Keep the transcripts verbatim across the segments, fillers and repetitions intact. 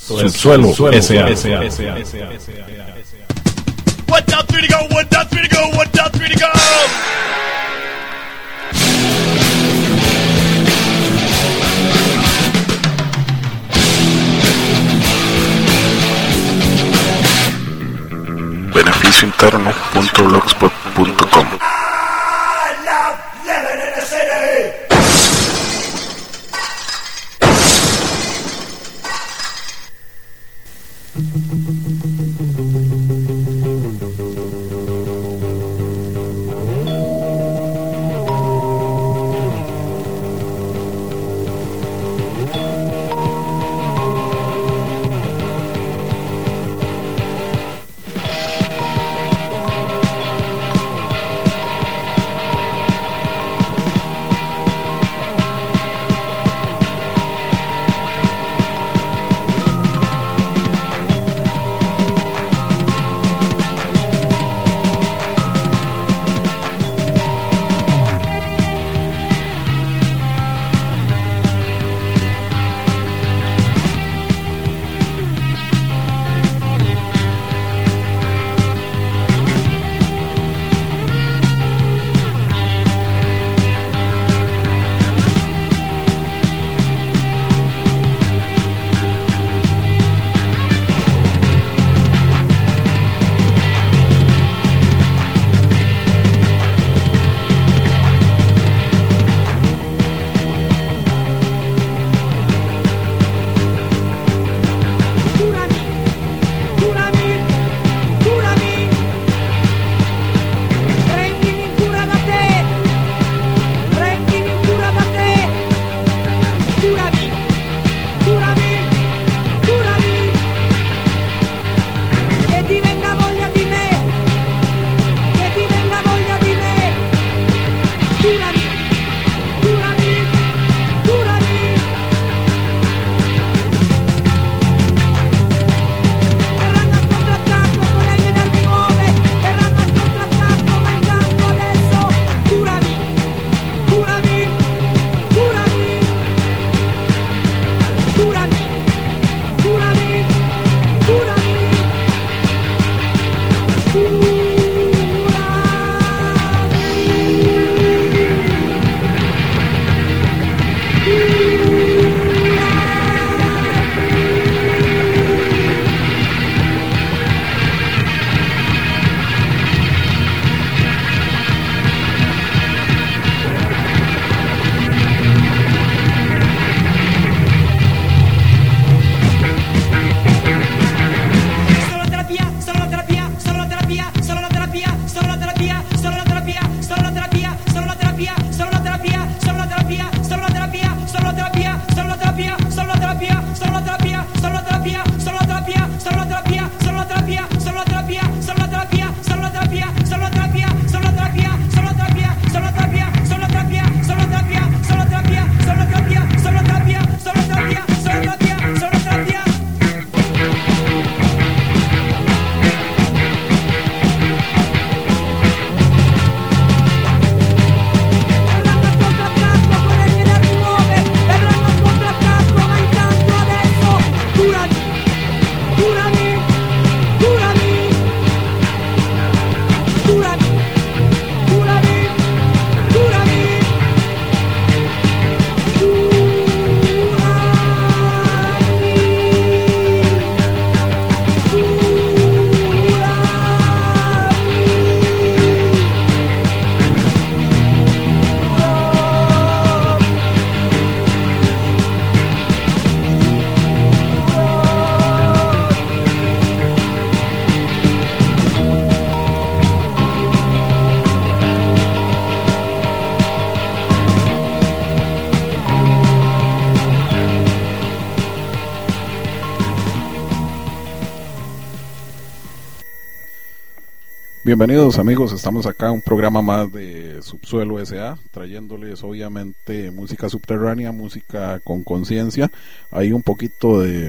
Subsuelo S A. One, two, three to go, one, two, three to go, one, two, three to go. beneficio interno punto blogspot punto com. Bienvenidos amigos, estamos acá en un programa más de Subsuelo S A, trayéndoles obviamente música subterránea, música con conciencia. Hay un poquito de,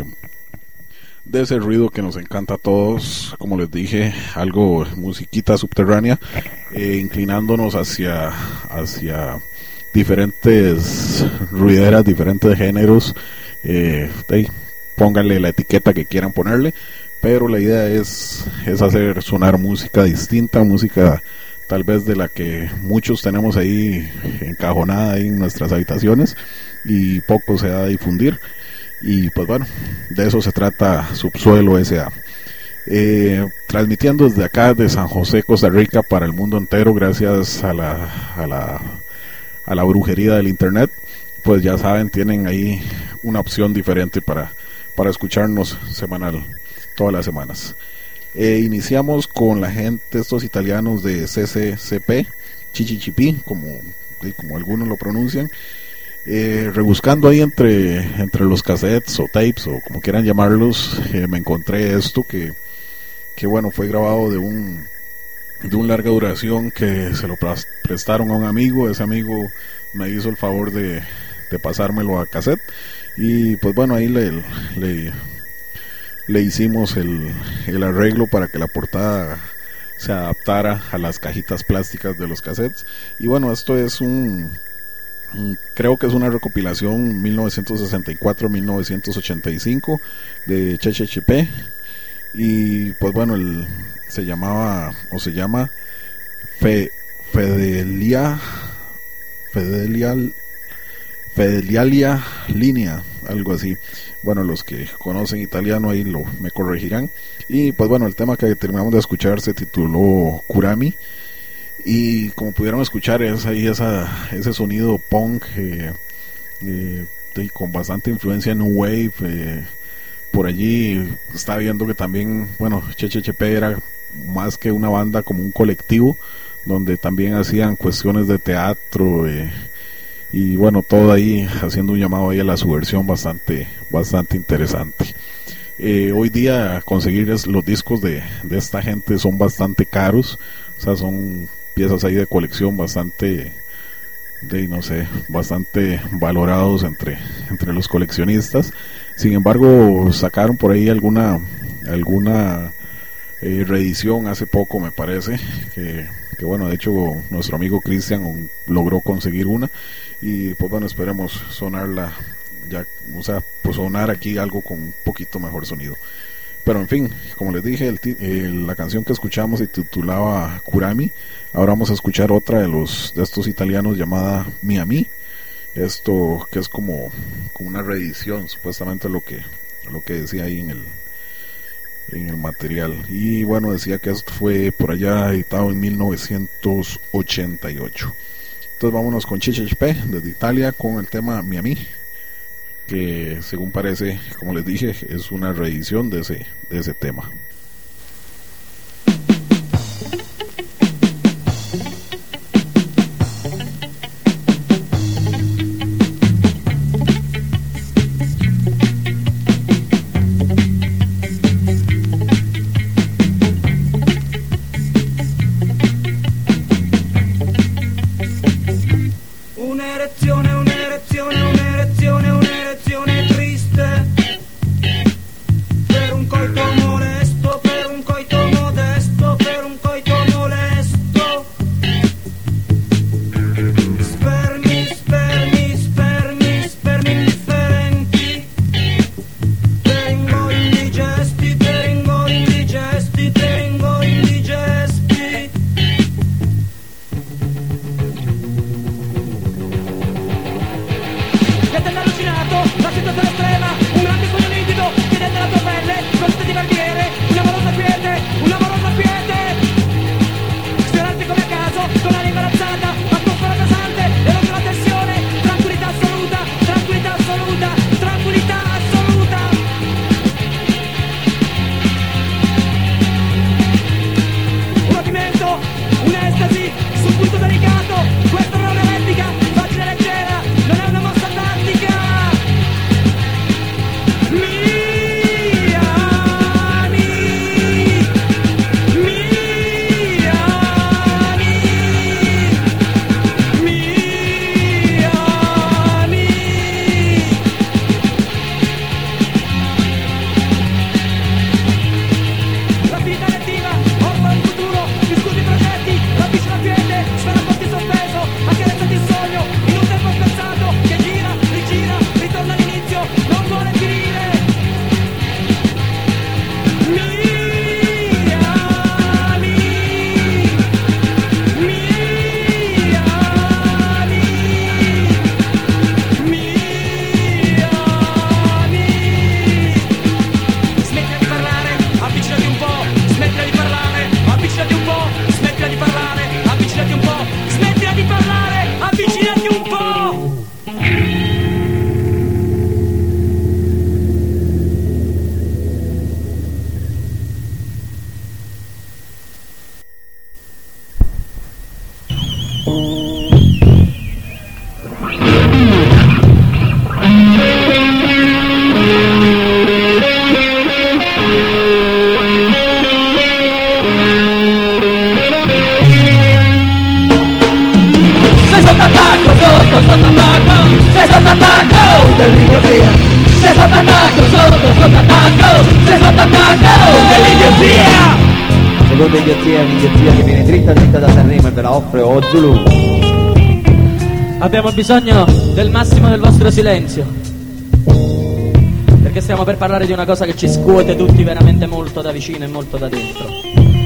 de ese ruido que nos encanta a todos, como les dije, algo musiquita subterránea, eh, inclinándonos hacia, hacia diferentes ruideras, diferentes géneros, eh, de, pónganle la etiqueta que quieran ponerle, pero la idea es, es hacer sonar música distinta, música tal vez de la que muchos tenemos ahí encajonada ahí en nuestras habitaciones y poco se da a difundir. Y pues bueno, de eso se trata Subsuelo S A. Eh, transmitiendo desde acá de San José, Costa Rica, para el mundo entero, gracias a la, a la, a la brujería del internet. Pues ya saben, tienen ahí una opción diferente para, para escucharnos semanal, todas las semanas. Eh, iniciamos con la gente, estos italianos de C C C P, Chichichipi, como, como algunos lo pronuncian. Eh, rebuscando ahí entre, entre los cassettes o tapes o como quieran llamarlos, eh, me encontré esto que que bueno, fue grabado de un de un larga duración que se lo prestaron a un amigo. Ese amigo me hizo el favor de, de pasármelo a cassette y pues bueno, ahí le le, le hicimos el, el arreglo para que la portada se adaptara a las cajitas plásticas de los cassettes. Y bueno, esto es un, un creo que es una recopilación mil novecientos sesenta y cuatro a mil novecientos ochenta y cinco de Che Che Che Pe. Y pues bueno, el, se llamaba o se llama Fe, Fedelia Fedelial Fedelialia Linea, algo así. Bueno, los que conocen italiano ahí lo me corregirán. Y pues bueno, el tema que terminamos de escuchar se tituló Kurami. Y como pudieron escuchar, es ahí esa, ese sonido punk eh, eh, con bastante influencia New Wave. Eh, por allí estaba viendo que también, bueno, Che Che Che Pe era más que una banda, como un colectivo donde también hacían cuestiones de teatro eh, y bueno, todo ahí haciendo un llamado ahí a la subversión bastante bastante interesante. Eh, hoy día conseguir es, los discos de, de esta gente son bastante caros, o sea, son piezas ahí de colección bastante de no sé, bastante valorados entre, entre los coleccionistas. Sin embargo, sacaron por ahí alguna alguna eh, reedición hace poco, me parece, que, que bueno, de hecho nuestro amigo Cristian logró conseguir una y pues bueno, esperemos sonarla ya, o sea, pues sonar aquí algo con un poquito mejor sonido. Pero en fin, como les dije, el, el, la canción que escuchamos se titulaba Kurami. Ahora vamos a escuchar otra de los de estos italianos llamada Miami. Esto que es como, como una reedición, supuestamente lo que lo que decía ahí en el en el material. Y bueno, decía que esto fue por allá editado en mil novecientos ochenta y ocho. Entonces vámonos con Che Che Che Pe desde Italia con el tema Miami, que según parece, como les dije, es una reedición de ese de ese tema. Questo non è un'etica, facile e leggera, non è una mossa tattica. sotto attacco, sei sotto attacco dell'idiozia. Sei sotto attacco, sotto, sotto attacco, sei sotto attacco dell'idiozia. Seconda idiozia è un'idiozia che viene dritta dritta da Sanremo e ve la offre Ozulu. Abbiamo bisogno del massimo del vostro silenzio, perché stiamo per parlare di una cosa che ci scuote tutti veramente molto da vicino e molto da dentro.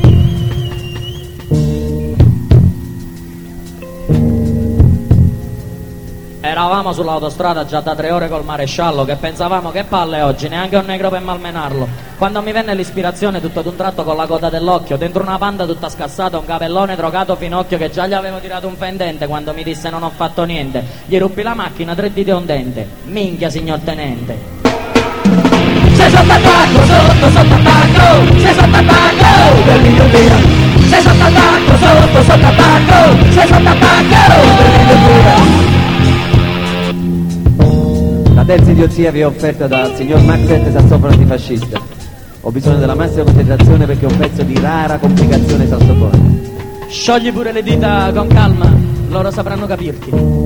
Eravamo sull'autostrada già da tre ore col maresciallo, che pensavamo che palle oggi, neanche un negro per malmenarlo. Quando mi venne l'ispirazione, tutto d'un tratto con la coda dell'occhio, dentro una panda tutta scassata, un capellone drogato finocchio che già gli avevo tirato un fendente quando mi disse non ho fatto niente. Gli ruppi la macchina, tre dita e un dente. Minchia, signor tenente. Sei sotto attacco, sotto, sotto attacco, sei sotto attacco dell'idiozia. Sei sotto attacco, sotto, sotto attacco, sei sotto attacco dell'idiozia. La terza idiozia vi è offerta dal signor Maxette, sassofono antifascista. Ho bisogno della massima concentrazione perché è un pezzo di rara complicazione sassofonica. Sciogli pure le dita con calma, loro sapranno capirti.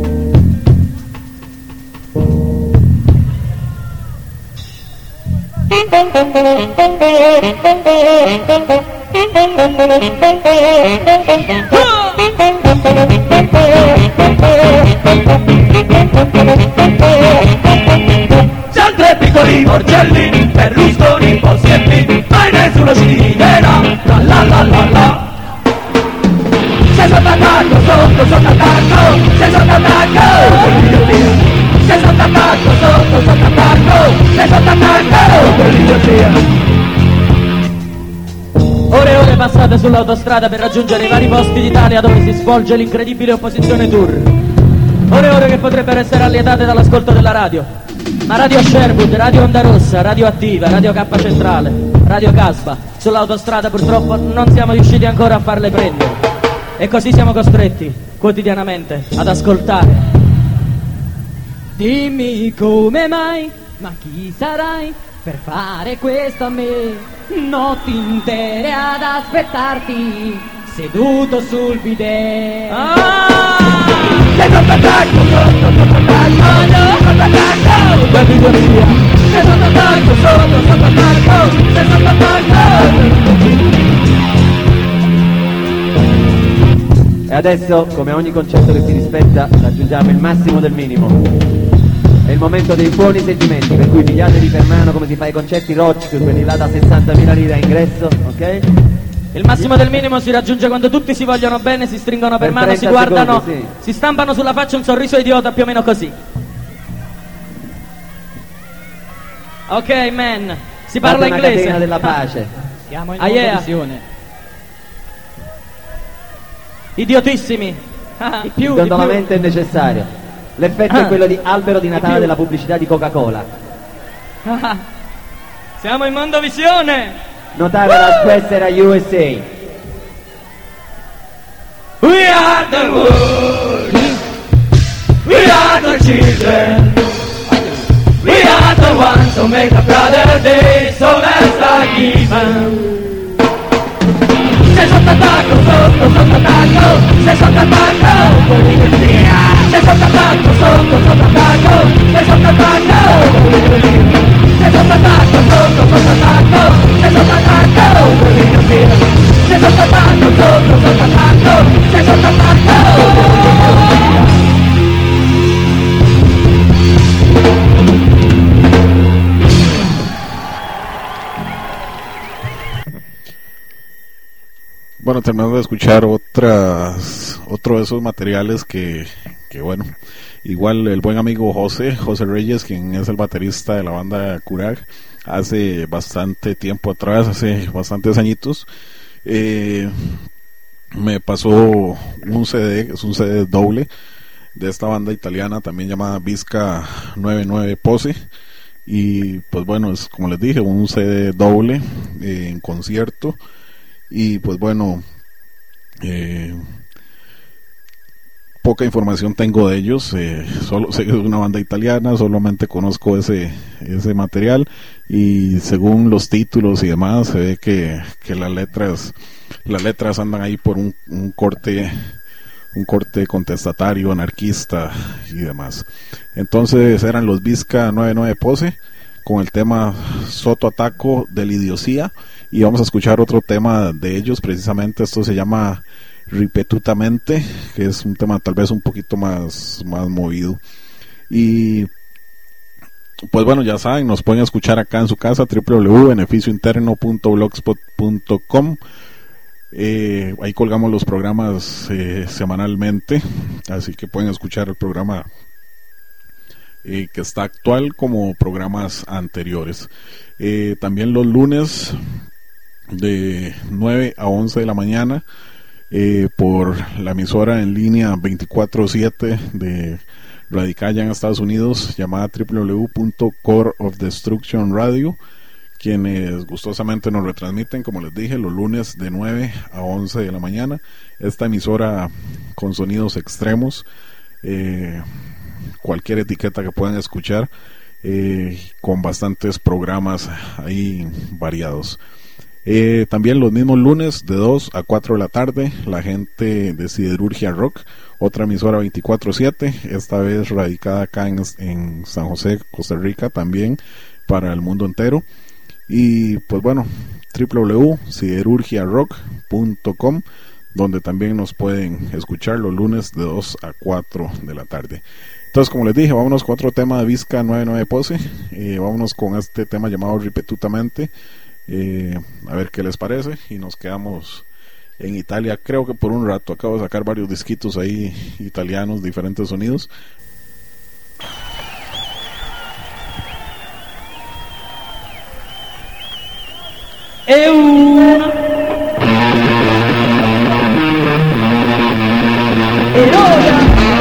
Siamo tre piccoli morcelli, perlusconi, possietti, mai nessuno ci dirà, la la la la la. Sei sotto attacco, sotto, sotto attacco, sei sotto attacco, sei sotto attacco, sotto, sotto attacco, sei sotto attacco, quell'idiozia. Ore e ore passate sull'autostrada per raggiungere i vari posti d'Italia dove si svolge l'incredibile opposizione tour. Ore e ore che potrebbero essere allietate dall'ascolto della radio. Ma Radio Sherwood, Radio Onda Rossa, Radio Attiva, Radio K Centrale, Radio Casba, sull'autostrada purtroppo non siamo riusciti ancora a farle prendere. E così siamo costretti, quotidianamente, ad ascoltare. Dimmi come mai, ma chi sarai per fare questo a me? Notti intere ad aspettarti, seduto sul bidet. Ah! Sei sotto attacco, sotto, sotto attacco, sotto attacco, quell'idiozia. Sei sotto attacco, sotto, sotto attacco, sei sotto attacco. E adesso, come ogni concetto che si rispetta, raggiungiamo il massimo del minimo. È il momento dei buoni sentimenti, per cui pigliatevi per mano come si fa ai concerti rock, quelli là da sessantamila lire a ingresso, ok? Il massimo del minimo si raggiunge quando tutti si vogliono bene, si stringono per, Per mano, si trenta guardano, secondi, si stampano sulla faccia un sorriso idiota più o meno così. Ok, man, si parla Fate una inglese. catena della pace. Siamo in Ah, nuova yeah. visione. Idiotissimi. Ah, di più, Il di più. gondolamento è necessario. L'effetto Ah. è quello di albero di Natale più. della pubblicità di Coca-Cola. Ah, siamo in mondovisione. Notare la Squessera U S A. We are the world, we are the children, we are the ones who make a brother day, so let's not give them. Sei sotto attacco, sotto, sotto attacco, sei sotto attacco, quell'idiozia. Sei sotto attacco, sotto, sotto attacco, sei sotto attacco, quell'idiozia. Sei sotto attacco, sotto, sotto attacco, sei sotto attacco, quell'idiozia. Sei sotto attacco, sotto, sotto attacco, sei sotto attacco, quell'idiozia. Bueno, terminando de escuchar otras, otro de esos materiales que, que bueno, igual el buen amigo José, José Reyes, quien es el baterista de la banda Curag, hace bastante tiempo atrás, hace bastantes añitos, eh, me pasó un C D, es un C D doble de esta banda italiana también llamada Visca noventa y nueve Pose, y pues bueno, es como les dije, un C D doble eh, en concierto. Y pues bueno, eh, poca información tengo de ellos, eh, solo sé que es una banda italiana, solamente conozco ese ese material y según los títulos y demás se ve que, que las letras las letras andan ahí por un, un corte un corte contestatario, anarquista y demás. Entonces eran los Vizca noventa y nueve Pose con el tema Soto Ataco del Idiosía, y vamos a escuchar otro tema de ellos, precisamente esto se llama Ripetutamente, que es un tema tal vez un poquito más, más movido. Y pues bueno, ya saben, nos pueden escuchar acá en su casa, doble u doble u doble u punto beneficio interno punto blogspot punto com. Eh, ahí colgamos los programas eh, semanalmente, así que pueden escuchar el programa eh, que está actual como programas anteriores. Eh, también los lunes de nueve a once de la mañana eh, por la emisora en línea veinticuatro siete de radicada allá en Estados Unidos, llamada doble u doble u doble u punto core of destruction radio, quienes gustosamente nos retransmiten, como les dije, los lunes de nueve a once de la mañana. Esta emisora con sonidos extremos, eh, cualquier etiqueta que puedan escuchar, eh, con bastantes programas ahí variados. Eh, también los mismos lunes de dos a cuatro de la tarde, la gente de Siderurgia Rock, otra emisora veinticuatro siete, esta vez radicada acá en, en San José, Costa Rica, también para el mundo entero. Y pues bueno, doble u doble u doble u punto siderurgia rock punto com, donde también nos pueden escuchar los lunes de dos a cuatro de la tarde. Entonces, como les dije, vámonos con otro tema de Vizca noventa y nueve Pose. eh, vámonos con este tema llamado Ripetutamente, eh, a ver qué les parece, y nos quedamos en Italia, creo que por un rato. Acabo de sacar varios disquitos ahí italianos, diferentes sonidos. E una e ora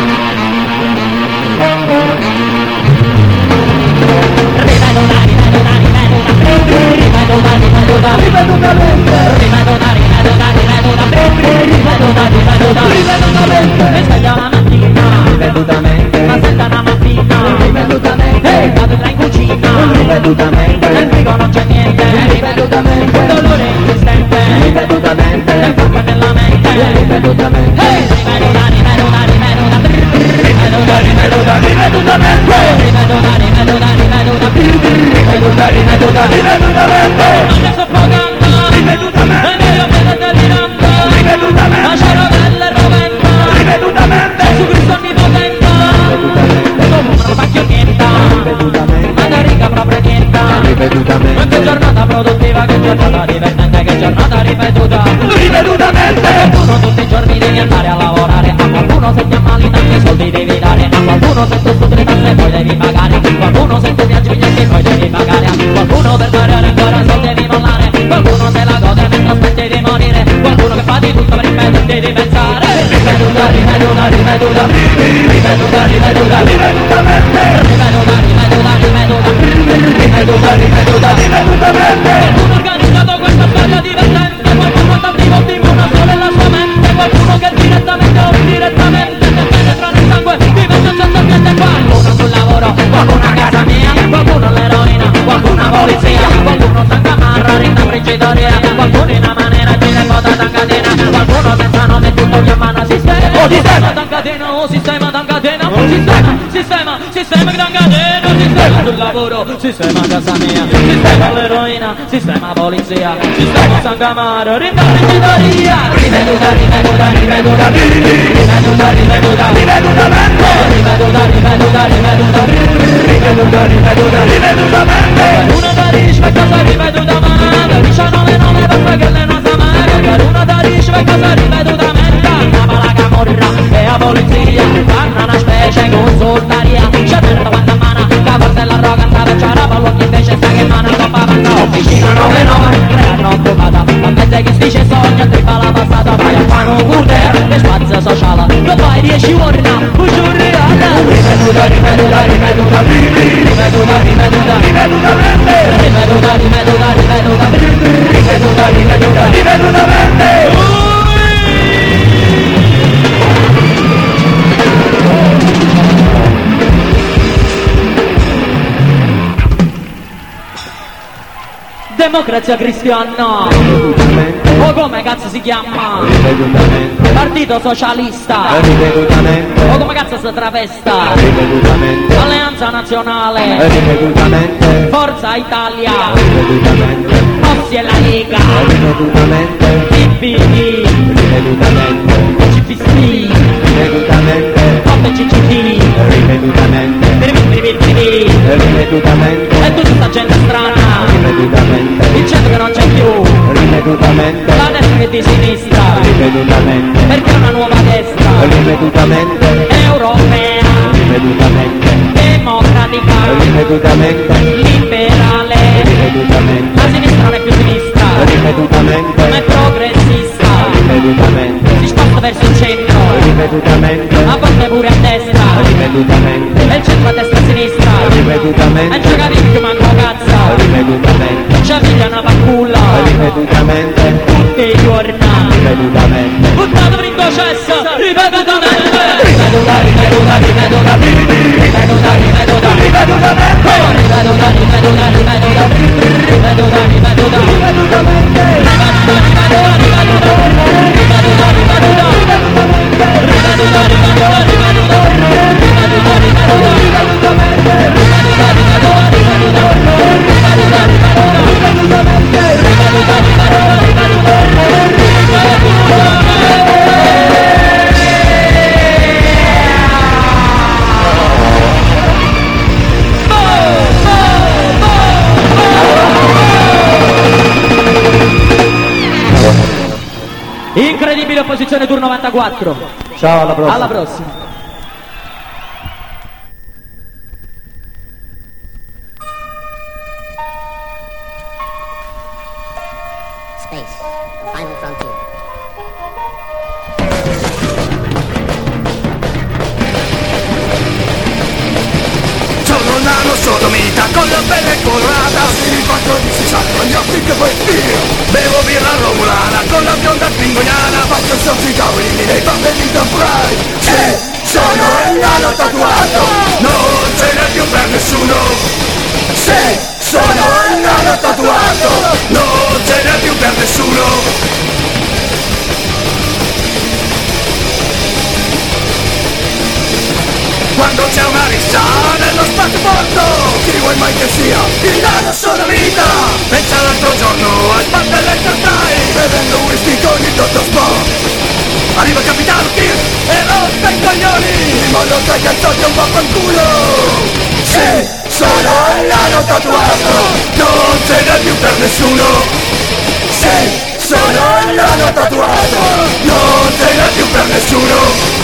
mi sveglio la mattina ripetutamente, ma senta una mattina ripetutamente, vado in cucina ripetutamente, nel frigo non c'è niente ripetutamente, dolore insistente ripetutamente, nel cuore della mente ripetutamente, ripetuta, ripetuta, ripetuta, ripetuta, ripetuta, ripetutamente, ripetuta, ripetuta, ripetuta, ripetuta, ripetuta, ripetutamente, non sto pagando ripetutamente, e meglio che non delirando ripetutamente, ma cervello roventa ripetutamente, su Cristo onnipotente ripetutamente, come una spacchionietta ripetutamente, ma da riga proprio niente ripetutamente, ma che giornata produttiva, che giornata divertente, che giornata ripetuta ripetutamente, a qualcuno tutti i giorni devi andare a lavorare, a qualcuno se ti ammali tanti soldi devi dare, a qualcuno se tu studi le tasse poi devi pagare, a qualcuno se tu viaggi biglietti poi devi pagare, a qualcuno per variare ancora soldi devi mollare, qualcuno se la gode mentre aspetti di morire, qualcuno che fa di tutto per impedirti di pensare ripetuta, ripetuta, ripetuta, ripetuta, ripetuta, ripetutamente, ripetuta, ripetuta, ripetuta, ripetuta, ripetuta, ripetutamente, qualcuno ha organizzato questa storia divertente, qualcuno ha tanti volti una sola nella sua mente, qualcuno che direttamente o indirettamente ti penetra nel sangue, diventa un senza qualcuno sul lavoro, qualcuno a casa mia, qualcuno all'eroina, qualcuno a polizia, qualcuno stanca marra, rinda frigitoria, qualcuno in una maniera gira e vota tancatena, qualcuno senza nome tutto chiamano sistema, oh sistema tancatena, oh sistema tancatena, oh sistema, sistema, sistema tancatena, sistema sul lavoro, sistema a casa mia, sistema all'eroina, sistema polizia, sistema stanca marra, rinda frigitoria, ripetuta, ripetuta, ripetuta, ripetuta, ripetuta, ripetutamente, ripetuta, ripetuta, ripetuta, ripetuta, ripetuta, ripetutamente, una da rispa casa ripetutamente, diciannove nove per che le nostre amare, per una da rispa casa ripetutamente, andava la camorra e la polizia, fanno una specie consultaria, c'è merda quanta mana, da parte la roga, per c'era pollo invece sta che mana, troppa avanza, officina nove nove, creano occupata, a mezzo che stice sogna, trippa la passata, vai a fare un curter, che spazio sociale, lo fai dieci ore, un giorno ripetuta, ripetuta, ripetuta, ripetuta, ripetuta, ripetutamente, ripetuta, ripetuta, ripetuta, ripetuta, ripetuta, ripetutamente. Democrazia cristiana, O come cazzo si chiama? Ripetutamente. Partito Socialista. Ripetutamente. O come cazzo si travesta? Ripetutamente. Alleanza Nazionale. Ripetutamente. Forza Italia. Ripetutamente. Mossi e la Lega. Ripetutamente. P P D. Ripetutamente. C P C. Ripetutamente. Top C C T. Ripetutamente. Ripetutamente. Ripetutamente. E tutta sta gente strana. Ripetutamente. Il centro che non c'è più. Ripetutamente. La destra che di sinistra. Ripetutamente. Perché è una nuova destra. Ripetutamente. Europea. Ripetutamente. Democratica. Ripetutamente. Liberale. Ripetutamente. La sinistra non è più sinistra. Ripetutamente. Ma è progressista. Ripetutamente. Si sposta verso il centro. Ripetutamente. A volte pure a destra. Ripetutamente. E il centro a destra e a sinistra. Ripetutamente. E già capisci più manco cazzo. Ripetutamente. C'è figlia una fanculla. Ripetutamente. Tutti i giorni. Ripetutamente. Buttato per il processo. Ripetutamente. Ripetuta, ripetuta, ripetuta. Ripetuta, ripetuta, ripetuta. Ripetuta, ripetuta, ripetuta. Ripetuta, ripetuta. Ripetutamente. Ripetuta, ripetuta, ripetuta. Ripetuta, ripetuta. Ripetuta, ripetuta, ripetuta. Ripetuta, ripetuta. Ripetutamente. Ripetuta, ripetuta, ripetuta. Ripetuta, ripetuta. Ripetutamente. Ripetuta, ripetuta, ripetuta. Incredibile opposizione Tour novantaquattro. Ciao, alla prossima. Alla prossima. Space, the final frontier. Sono un nano sodomita con la pelle colorata. Si quattro di si sanno gli occhi che poi io bevo birra romulana con la bionda pingoniana. Faccio sotto i tavolini nei bambini da Pride. Sì, sono il nano tatuato, non ce n'è più per nessuno. Sì, sono il nano tatuato, non ce n'è più per nessuno. Quando c'è una rissa nello spazio chi vuoi mai che sia? Il nano sono vita. Pensa l'altro giorno al pub dell'Enterprise bevendo whisky con il dottor Spock. Arriva il capitano Kirk e rompe i coglioni. Il mondo sai che è un vaffanculo. Sì, sono il nano tatuato, non ce n'è più per nessuno. Sì, sono il nano tatuato, non ce n'è più per nessuno.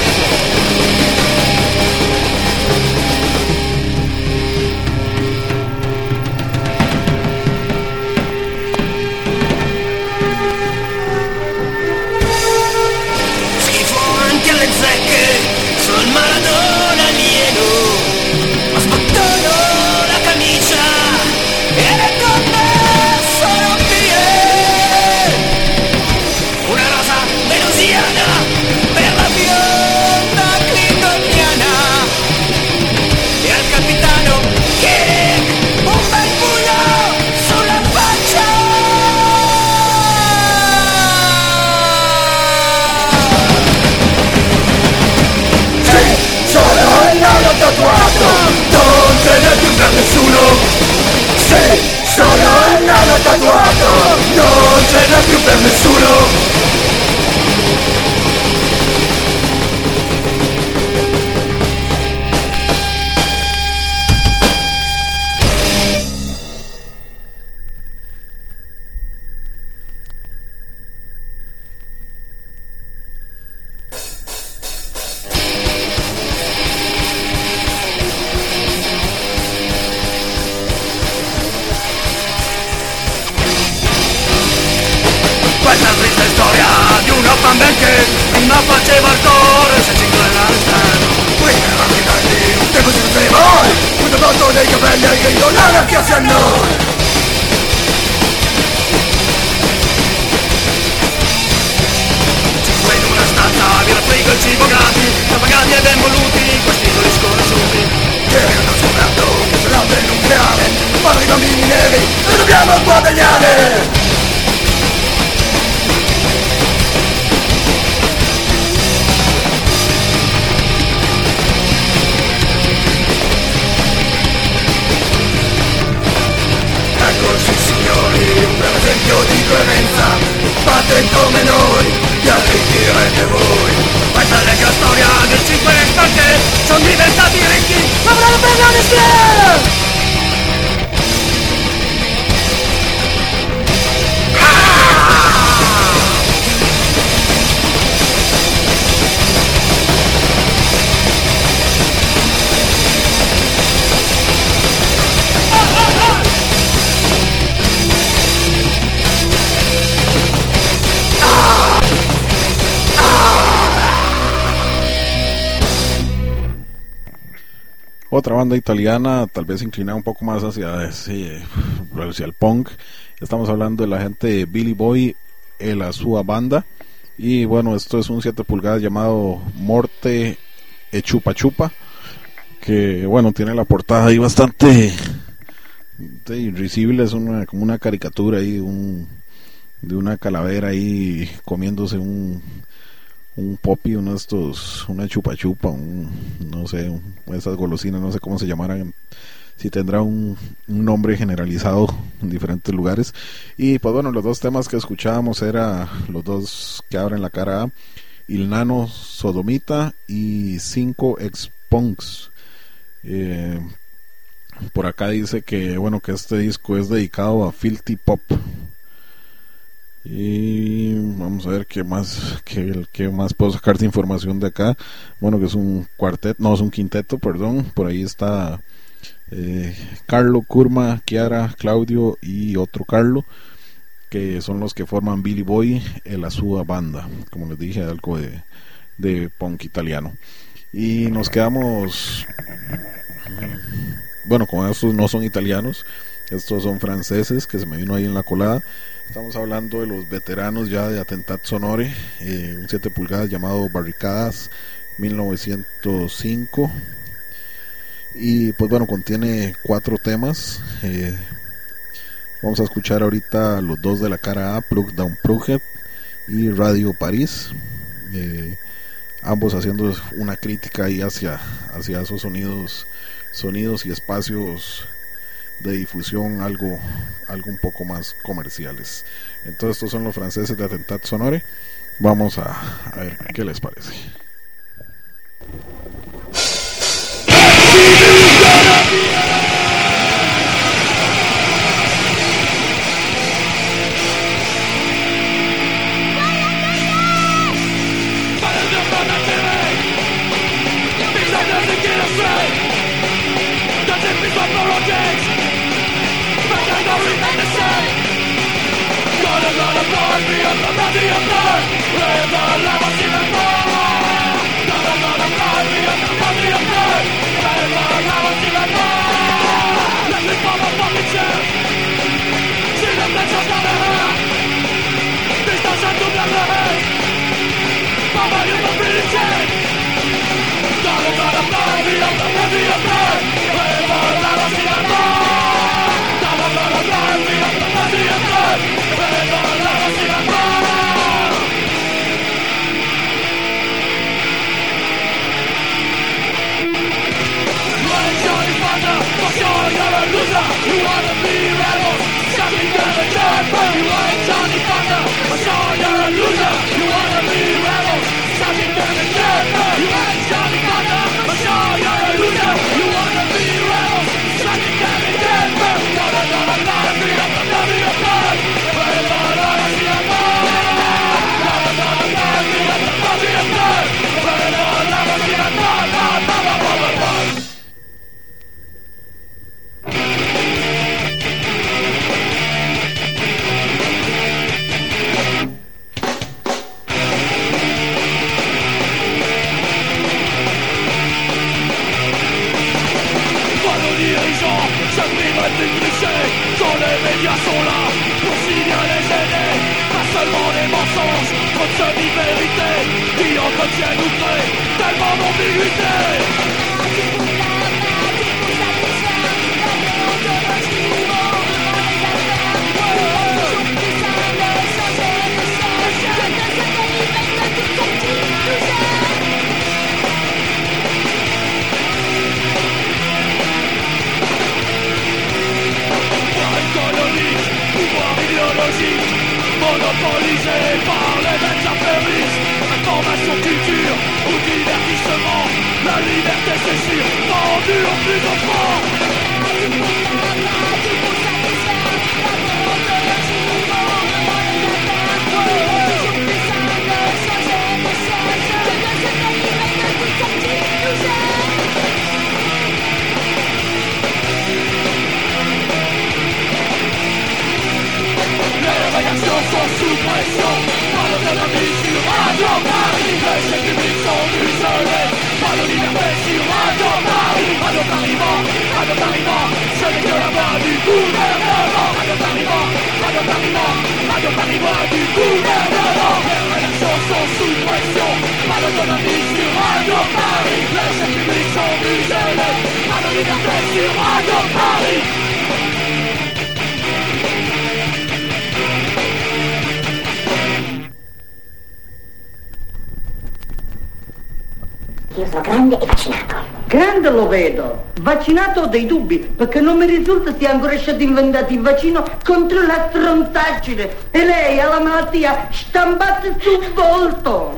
Sul Maradona alieno, ma sbottono la camicia e le donne sono mie. Una rosa venusiana per la bionda clintoniana e al capitano Kirk un bel pugno sulla faccia. Sono il nano tatuato, non ce n'è più per nessuno. Sì, sono il nano tatuato, non ce n'è più per nessuno. Questa triste storia di una bambina che prima faceva il cuore se ci inclinava. Qui erano i grandi, un tempo si sei voi, questo botto dei capelli e io l'anarchia sia a noi. Cinque in una stanza, birra, frigo e cibo gratis, da pagati e ben voluti, questi idoli sconosciuti. Che hanno scoperto che c'è l'arte nucleare, fanno i bambini neri, noi dobbiamo guadagnare. voi. Questa è la storia dei cinque che sono diventati ricchi, avranno preso l'onestà. Otra banda italiana, tal vez inclinada un poco más hacia, ese, hacia el punk. Estamos hablando de la gente de Billy Boy e la sua banda. Y bueno, esto es un siete pulgadas llamado Morte e Chupa Chupa, que bueno, tiene la portada ahí bastante sí, risible. Es una, como una caricatura ahí un, de una calavera ahí comiéndose un un popi, uno de estos, una chupa chupa, un, no sé, un, esas golosinas, no sé cómo se llamarán, si tendrá un, un nombre generalizado en diferentes lugares. Y pues bueno, los dos temas que escuchábamos eran los dos que abren la cara A, Il Nano Sodomita y cinco Ex-Punks. Eh, por acá dice que bueno, que este disco es dedicado a Filthy Pop. Y vamos a ver qué más qué, qué más puedo sacar de información de acá. Bueno, que es un cuarteto, no, es un quinteto, perdón. Por ahí está eh, Carlo, Kurma, Chiara, Claudio y otro Carlo, que son los que forman Billy Boy e la sua banda. Como les dije, algo de, de punk italiano. Y nos quedamos, bueno, como estos no son italianos, estos son franceses, que se me vino ahí en la colada. Estamos hablando de los veteranos ya de Attentat Sonore, eh, un siete pulgadas llamado Barricadas mil novecientos cinco. Y pues bueno, contiene cuatro temas. Eh, vamos a escuchar ahorita los dos de la cara A, Plug Down Project y Radio París. Eh, ambos haciendo una crítica ahí hacia, hacia esos sonidos, sonidos y espacios de difusión algo algo un poco más comerciales. Entonces estos son los franceses de Attentat Sonore. Vamos a, a ver qué les parece. Monopolisé par les médias féministes, information Io sono grande e vaccinato. Grande lo vedo. Vaccinato ho dei dubbi, perché non mi risulta sia ancora stato inventato il vaccino contro la strontaggine. E lei ha la malattia stampata sul volto.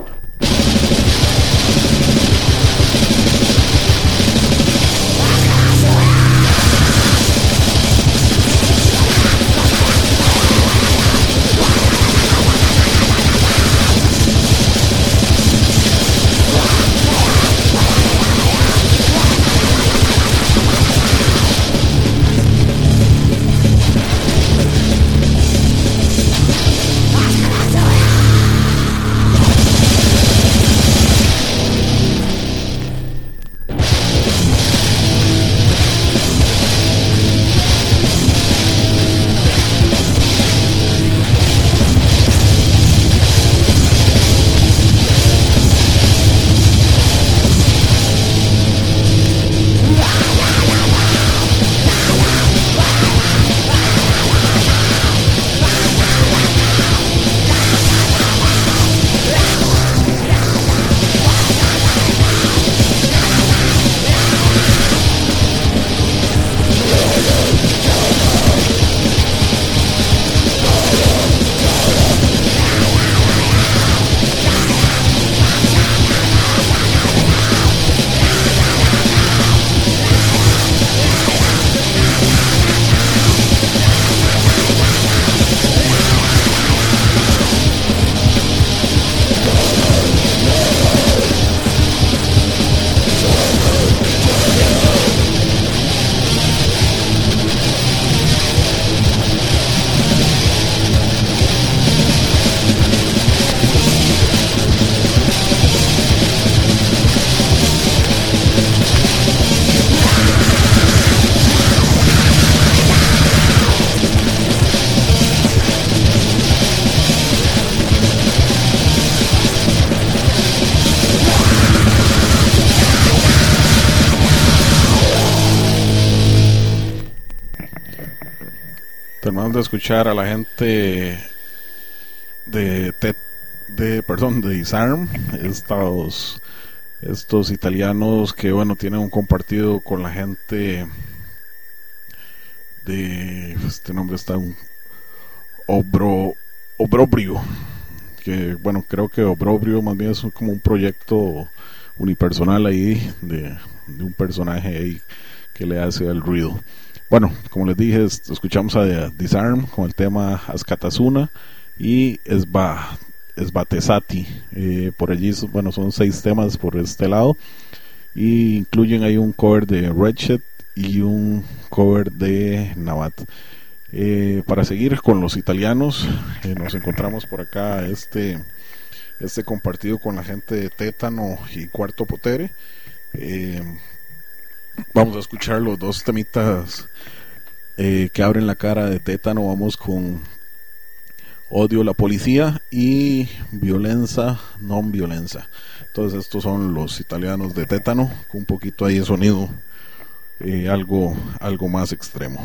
Terminando de escuchar a la gente de Ted, de perdón, de Disarm, estos estos italianos que bueno tienen un compartido con la gente de este nombre está un Obro, Obrobrio, que bueno creo que Obrobrio más bien es como un proyecto unipersonal ahí de, de un personaje ahí que le hace el ruido. Bueno, como les dije, escuchamos a Disarm con el tema Ascatasuna y Sba, Sbatesati. Eh, por allí, bueno, son seis temas por este lado y incluyen ahí un cover de Wretched y un cover de Navat. Eh, para seguir con los italianos, eh, nos encontramos por acá este este compartido con la gente de Tétano y Cuarto Potere. Eh, vamos a escuchar los dos temitas eh, que abren la cara de Tétano. Vamos con Odio la Policía y Violenza non Violenza. Entonces estos son los italianos de Tétano, con un poquito ahí de sonido eh, algo, algo más extremo.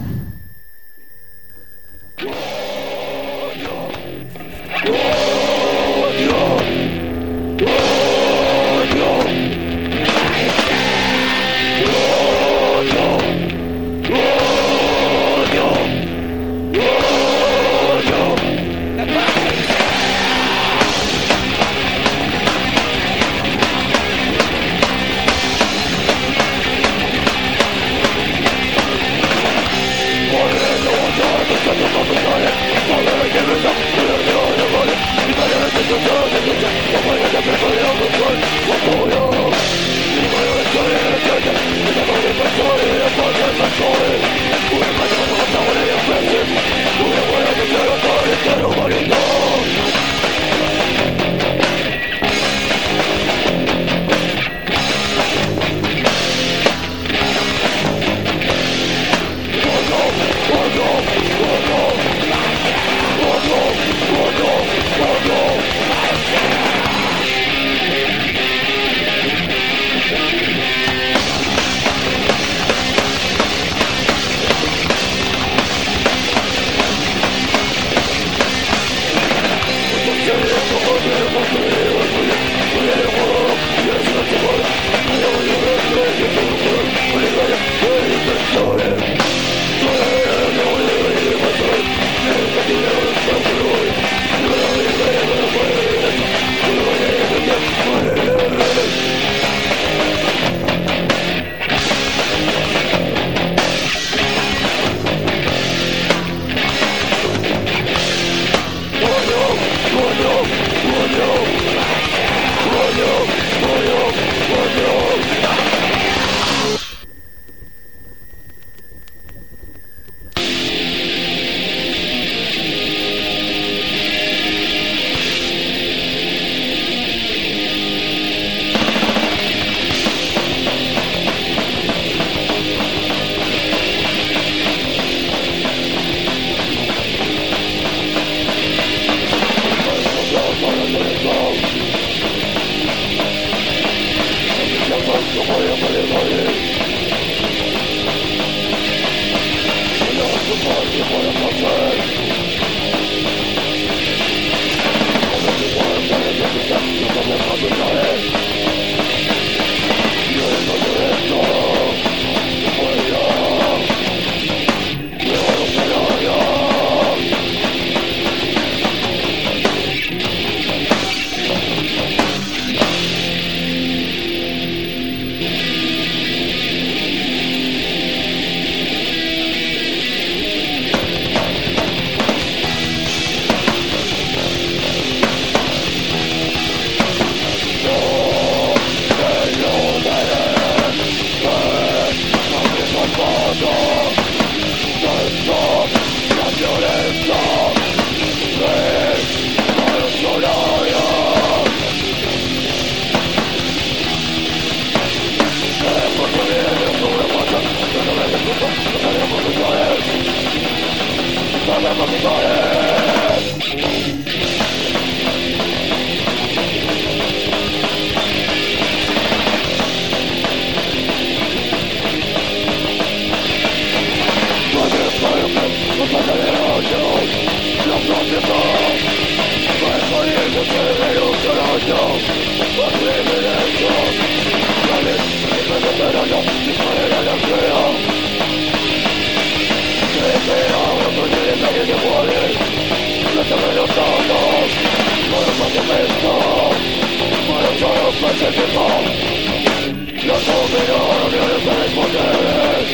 pacífico. La soberana viene de los poderes.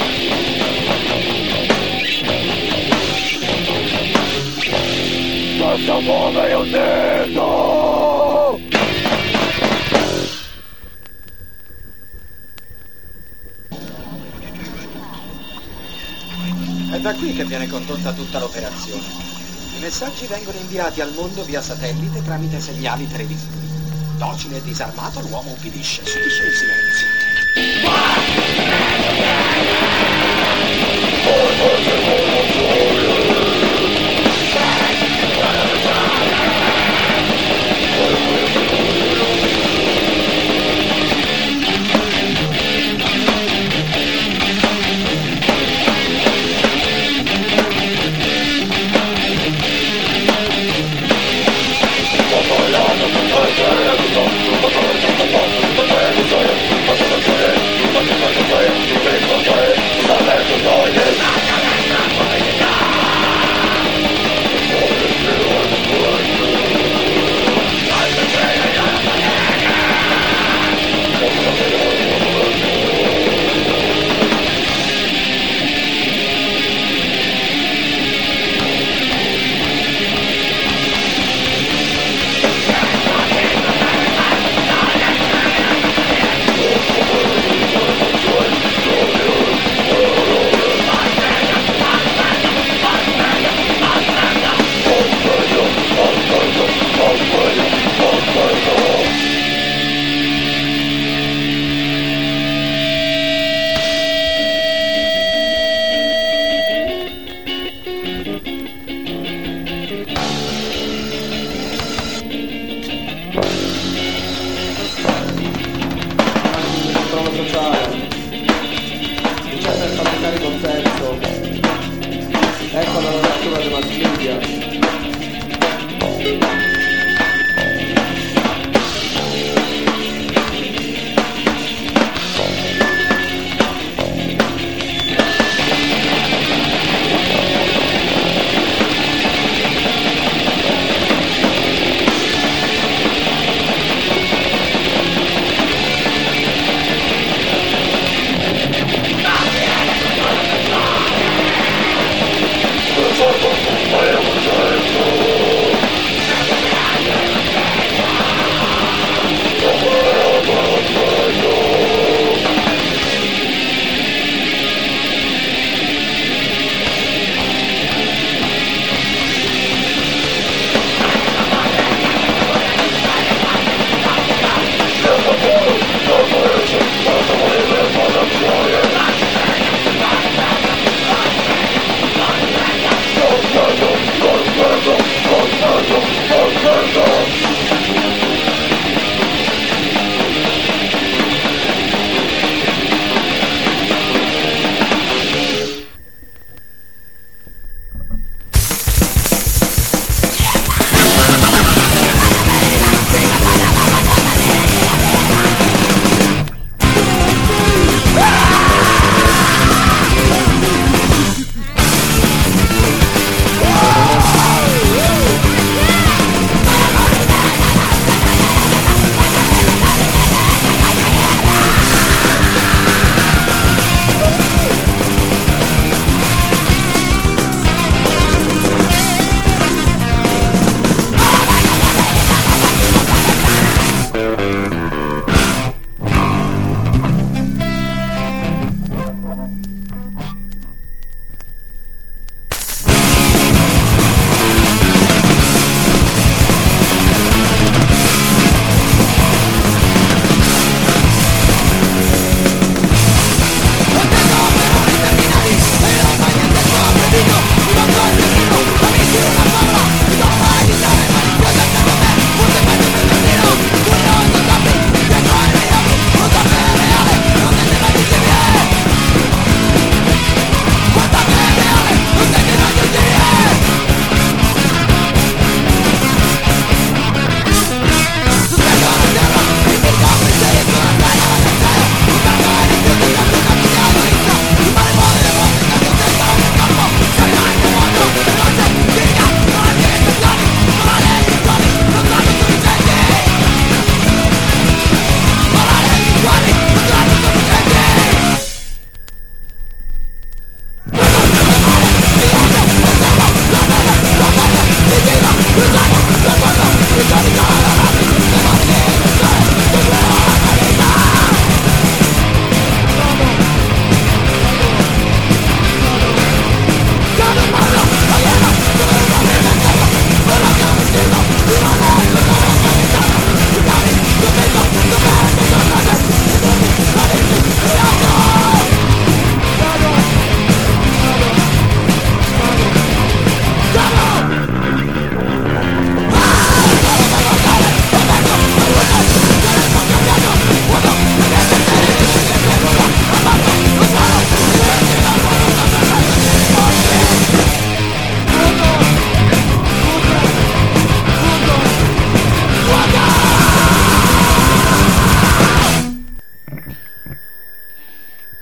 Senza muovere un dito. È da qui che viene condotta tutta l'operazione. I messaggi vengono inviati al mondo via satellite tramite segnali televisivi. Docile e disarmato, l'uomo ubbidisce, subisce il silenzio. Sono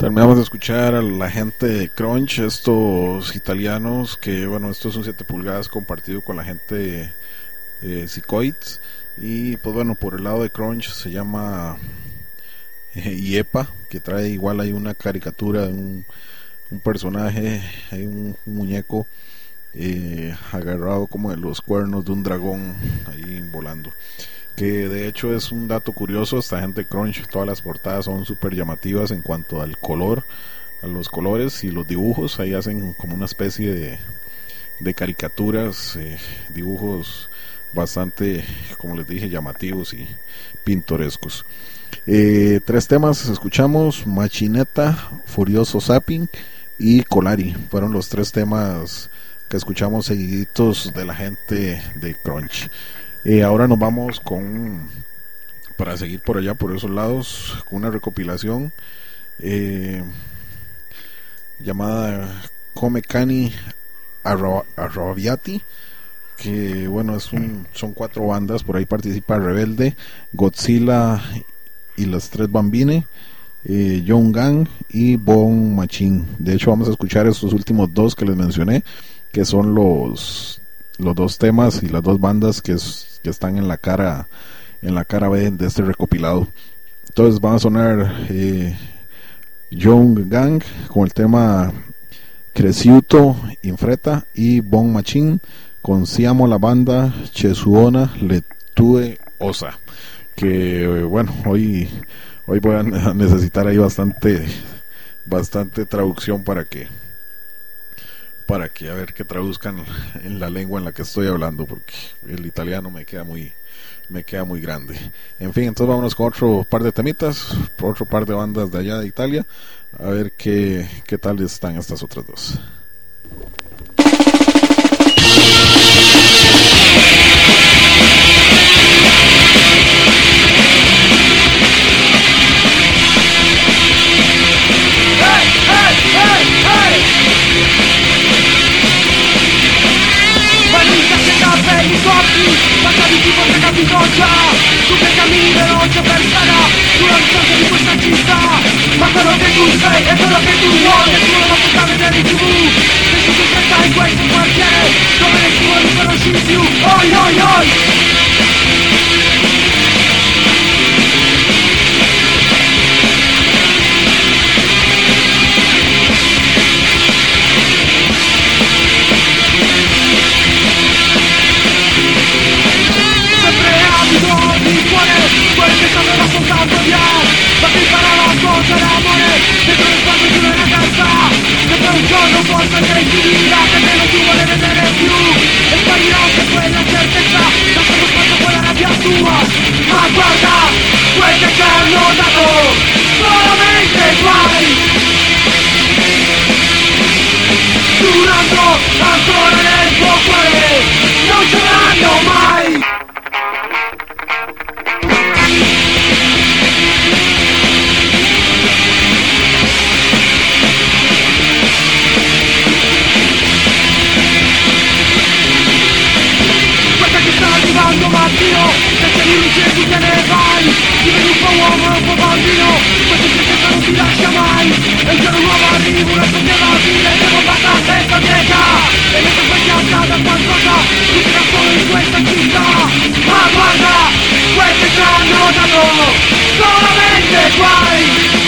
Terminamos de escuchar a la gente de Crunch, estos italianos que, bueno, esto es un siete pulgadas compartido con la gente eh, Zicoids. Y pues bueno, por el lado de Crunch se llama eh, Iepa, que trae igual hay una caricatura de un, un personaje, hay un, un muñeco eh, agarrado como de los cuernos de un dragón ahí volando. Que de hecho es un dato curioso, esta gente de Crunch, todas las portadas son súper llamativas en cuanto al color, a los colores y los dibujos. Ahí hacen como una especie de, de caricaturas, eh, dibujos bastante, como les dije, llamativos y pintorescos. Eh, tres temas escuchamos: Machineta, Furioso Zapping y Colari. Fueron los tres temas que escuchamos seguiditos de la gente de Crunch. Eh, ahora nos vamos con, para seguir por allá, por esos lados, con una recopilación eh, llamada Come Cani Arrabbiati, que bueno, es un, son cuatro bandas. Por ahí participa Rebelde, Godzilla y las tres Bambine, eh, Young Gang y Bon Machine. De hecho vamos a escuchar estos últimos dos que les mencioné, que son los los dos temas y las dos bandas que, es, que están en la cara en la cara B de este recopilado. Entonces van a sonar eh, Young Gang con el tema Cresciuto Infreta y Bon Machine con Siamo la banda Cesuona le tue osa, que bueno, hoy hoy voy a necesitar ahí bastante bastante traducción para que para que a ver que traduzcan en la lengua en la que estoy hablando, porque el italiano me queda muy me queda muy grande. En fin, entonces vámonos con otro par de temitas, otro par de bandas de allá de Italia, a ver qué, qué tal están estas otras dos. I corpi, passati tipo trecati doccia, tu che cammini veloce per strada, sull'orizzonte di questa città. Ma quello che tu sei è quello che tu vuoi, nessuno lo potrà vedere in tv. Se ci sei stata in questo quartiere, dove nessuno li conosci più. Oi oi oi! Quel che sapeva soltanto via, ma che imparava a svolgere amore dentro le spalle di una ragazza che per un giorno forse che ti dirà che te non ti vuole vedere più e sparirà anche quella certezza, lasciando spazio quella rabbia tua. Ma guarda, quel che ci hanno dato solamente guai, durando ancora nel tuo cuore, non ce l'hanno mai. Mattino, se sei luce tu te ne vai, diventi un po' uomo e un po' bambino, questo senza non ti lascia mai, e il giorno nuovo arriva una società vile, devo fatta a testa piega, e io sono svegliata da qualcosa, tu ti da solo in questa città, ma guarda, questi ci hanno dato solamente guai,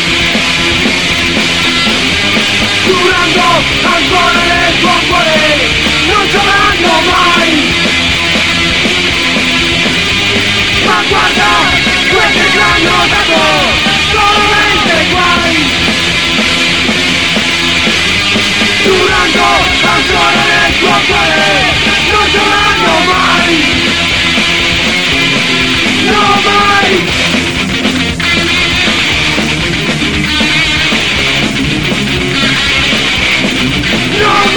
durando ancora nel tuo cuore, non ce l'hanno mai. Ma guarda, questi ci hanno dato solamente guai, durando ancora nel tuo cuore, non ce l'hanno mai, no mai. No!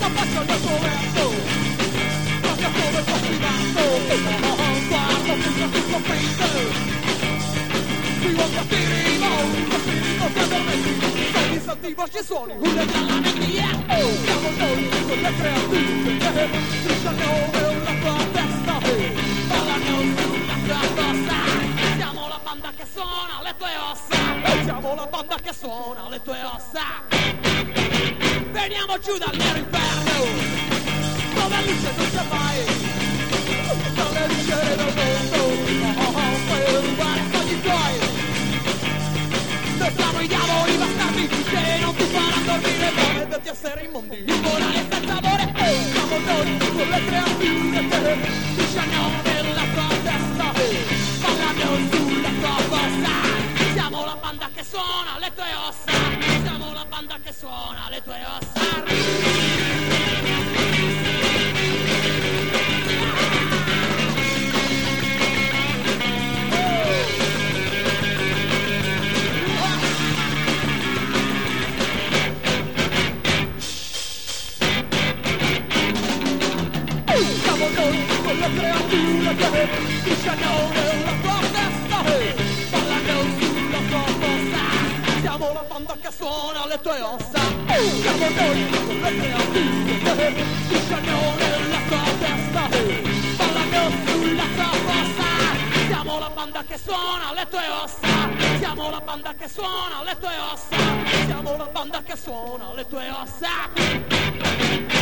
la faccia del tuo verso, cambia come sto sfidando, guardo tutto tutto finte, scrivo a cattivo, lo spirito che addormenti, sei disattivo ci suoni, una dalla mente, yeah, siamo noi, quelle creative, strisciano nella tua testa, ballano sulla tua costa, siamo la banda che suona le tue ossa, siamo la banda che suona le tue ossa. Veniamo giù dal nero inferno, dove luce non c'è mai, dalle viscere del mondo, oh, oh, oh, puoi rubare sogni tuoi. Noi siamo i diavoli bastardi che non ti faranno dormire, per di essere immondi, immorali senza amore, oh, siamo noi, quelle creature che pisciano nella tua testa, ballano sulla tua costa, siamo la banda che suona le tue ossa, siamo la banda che suona le tue ossa. Siamo noi, quelle creature che pisciano nella tua testa, ballano sulla tua costa, siamo la banda che suona le tue ossa. Siamo noi, quelle creature che pisciano nella tua testa, ballano sulla tua costa, siamo la banda che suona le tue ossa, siamo la banda che suona le tue ossa, siamo la banda che suona le tue ossa.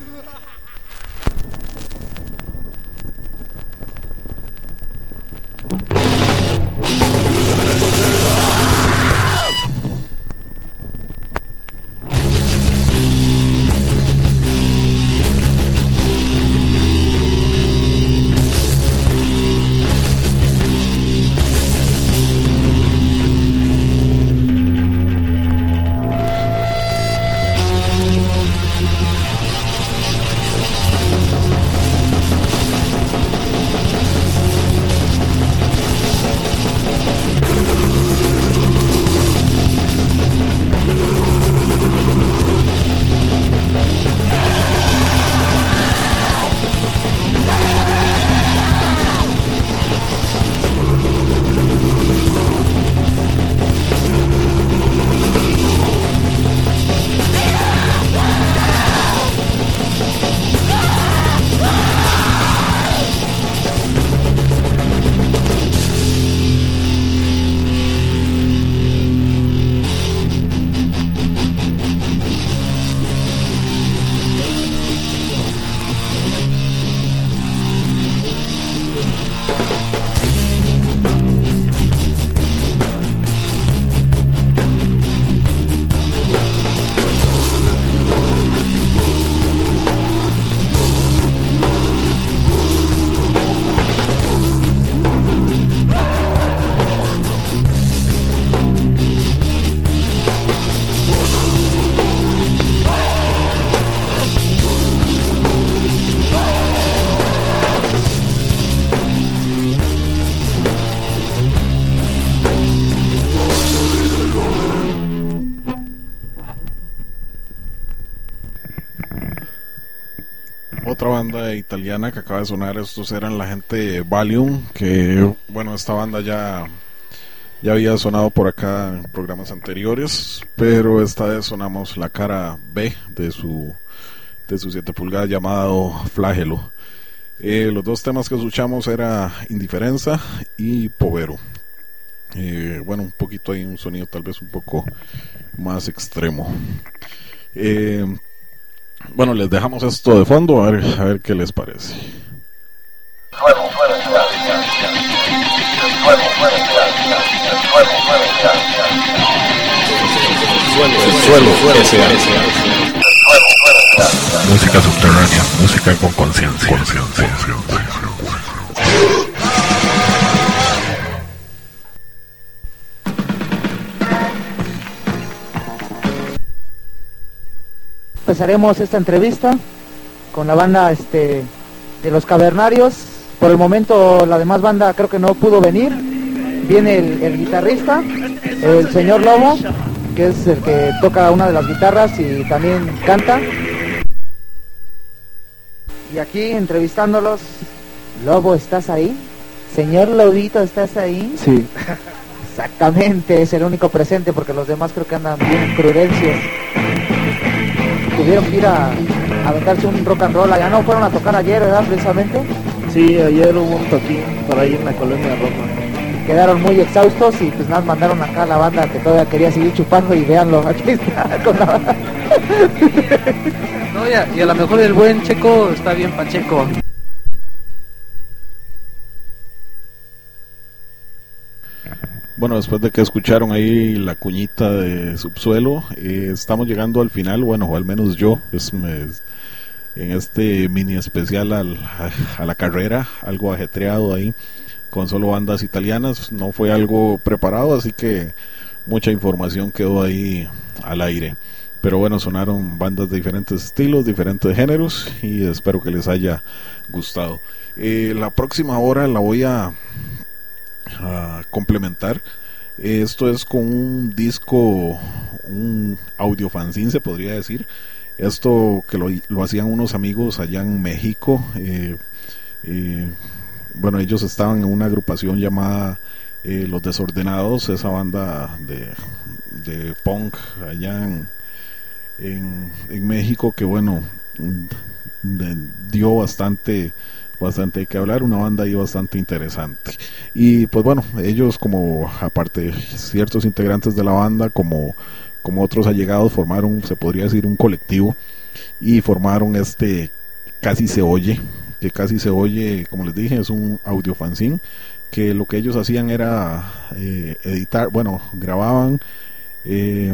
Otra banda italiana que acaba de sonar, estos eran la gente de Valium, que bueno, esta banda ya ya había sonado por acá en programas anteriores, pero esta vez sonamos la cara B de su de su siete pulgadas llamado Flagelo. Eh, los dos temas que escuchamos era Indiferenza y Povero. Eh, bueno, un poquito ahí un sonido tal vez un poco más extremo. Eh, bueno, les dejamos esto de fondo, a ver, a ver qué les parece. Suelo, suelo, suelo, música subterránea, música con conciencia. Empezaremos esta entrevista con la banda este de Los Cavernarios. Por el momento la demás banda creo que no pudo venir. Viene el, el guitarrista, el señor Lobo, que es el que toca una de las guitarras y también canta. Y aquí entrevistándolos, Lobo, ¿estás ahí? Señor Lobito, ¿estás ahí? Sí. Exactamente, es el único presente porque los demás creo que andan bien crudencios. Tuvieron que ir a, a aventarse un rock and roll allá, ¿no? Fueron a tocar ayer, ¿verdad? Precisamente. Sí, ayer hubo un toquín por ahí en la colonia Roma. Quedaron muy exhaustos y pues nada, mandaron acá a la banda que todavía quería seguir chupando y véanlo, aquí está con la banda. No, ya, y a lo mejor el buen Checo está bien pacheco. Bueno, después de que escucharon ahí la cuñita de Subsuelo, eh, estamos llegando al final, bueno, o al menos yo, es, me, en este mini especial al, a, a la carrera, algo ajetreado ahí, con solo bandas italianas, no fue algo preparado, así que mucha información quedó ahí al aire. Pero bueno, sonaron bandas de diferentes estilos, diferentes géneros, y espero que les haya gustado. Eh, la próxima hora la voy a... a complementar. Esto es con un disco, un audio fanzine se podría decir. Esto que lo, lo hacían unos amigos allá en México. Eh, eh, bueno, ellos estaban en una agrupación llamada eh, Los Desordenados, esa banda de, de punk allá en, en, en México, que bueno, de, dio bastante bastante que hablar, una banda ahí bastante interesante. Y pues bueno, ellos, como aparte de ciertos integrantes de la banda, como, como otros allegados, formaron, se podría decir, un colectivo, y formaron este Casi Se Oye, que Casi Se Oye, como les dije, es un audio fanzine, que lo que ellos hacían era eh, editar, bueno, grababan, eh,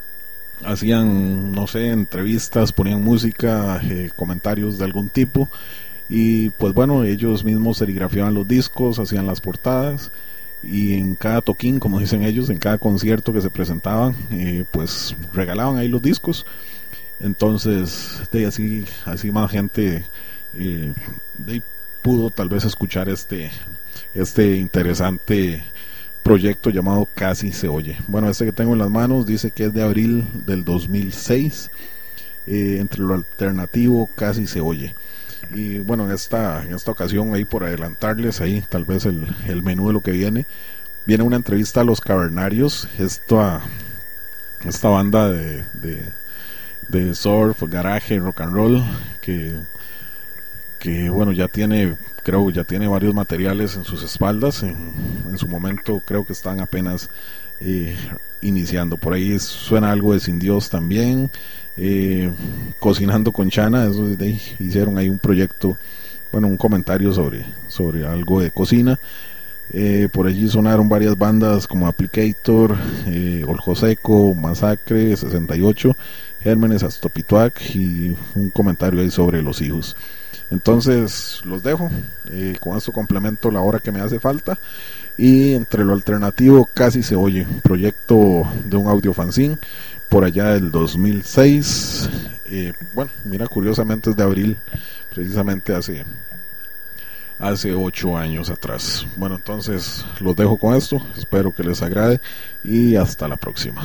hacían, no sé, entrevistas, ponían música, eh, comentarios de algún tipo. Y pues bueno, ellos mismos serigrafiaban los discos, hacían las portadas, y en cada toquín, como dicen ellos, en cada concierto que se presentaban, eh, pues regalaban ahí los discos. Entonces de así así más gente eh, de, pudo tal vez escuchar este este interesante proyecto llamado Casi Se Oye. Bueno, este que tengo en las manos dice que es de abril del dos mil seis, eh, entre lo alternativo Casi Se Oye. Y bueno, en esta, en esta ocasión, ahí por adelantarles ahí tal vez el, el menú de lo que viene, viene una entrevista a Los Cavernarios, esta, esta banda de, de, de surf, garaje, rock and roll, que, que bueno, ya tiene, creo ya tiene varios materiales en sus espaldas. En, en su momento creo que están apenas eh, iniciando. Por ahí suena algo de Sin Dios también. Eh, Cocinando con Chana, eso de ahí, hicieron ahí un proyecto, bueno, un comentario sobre, sobre algo de cocina. Eh, por allí sonaron varias bandas como Applicator, eh, Oljoseco, Masacre, sesenta y ocho, Gérmenes, Astopituac, y un comentario ahí sobre los hijos. Entonces los dejo, eh, con esto complemento la hora que me hace falta. Y entre lo alternativo, Casi Se Oye, proyecto de un audio fanzine por allá del dos mil seis. Eh, bueno, mira, curiosamente es de abril, precisamente hace hace ocho años atrás. Bueno, entonces los dejo con esto, espero que les agrade y hasta la próxima.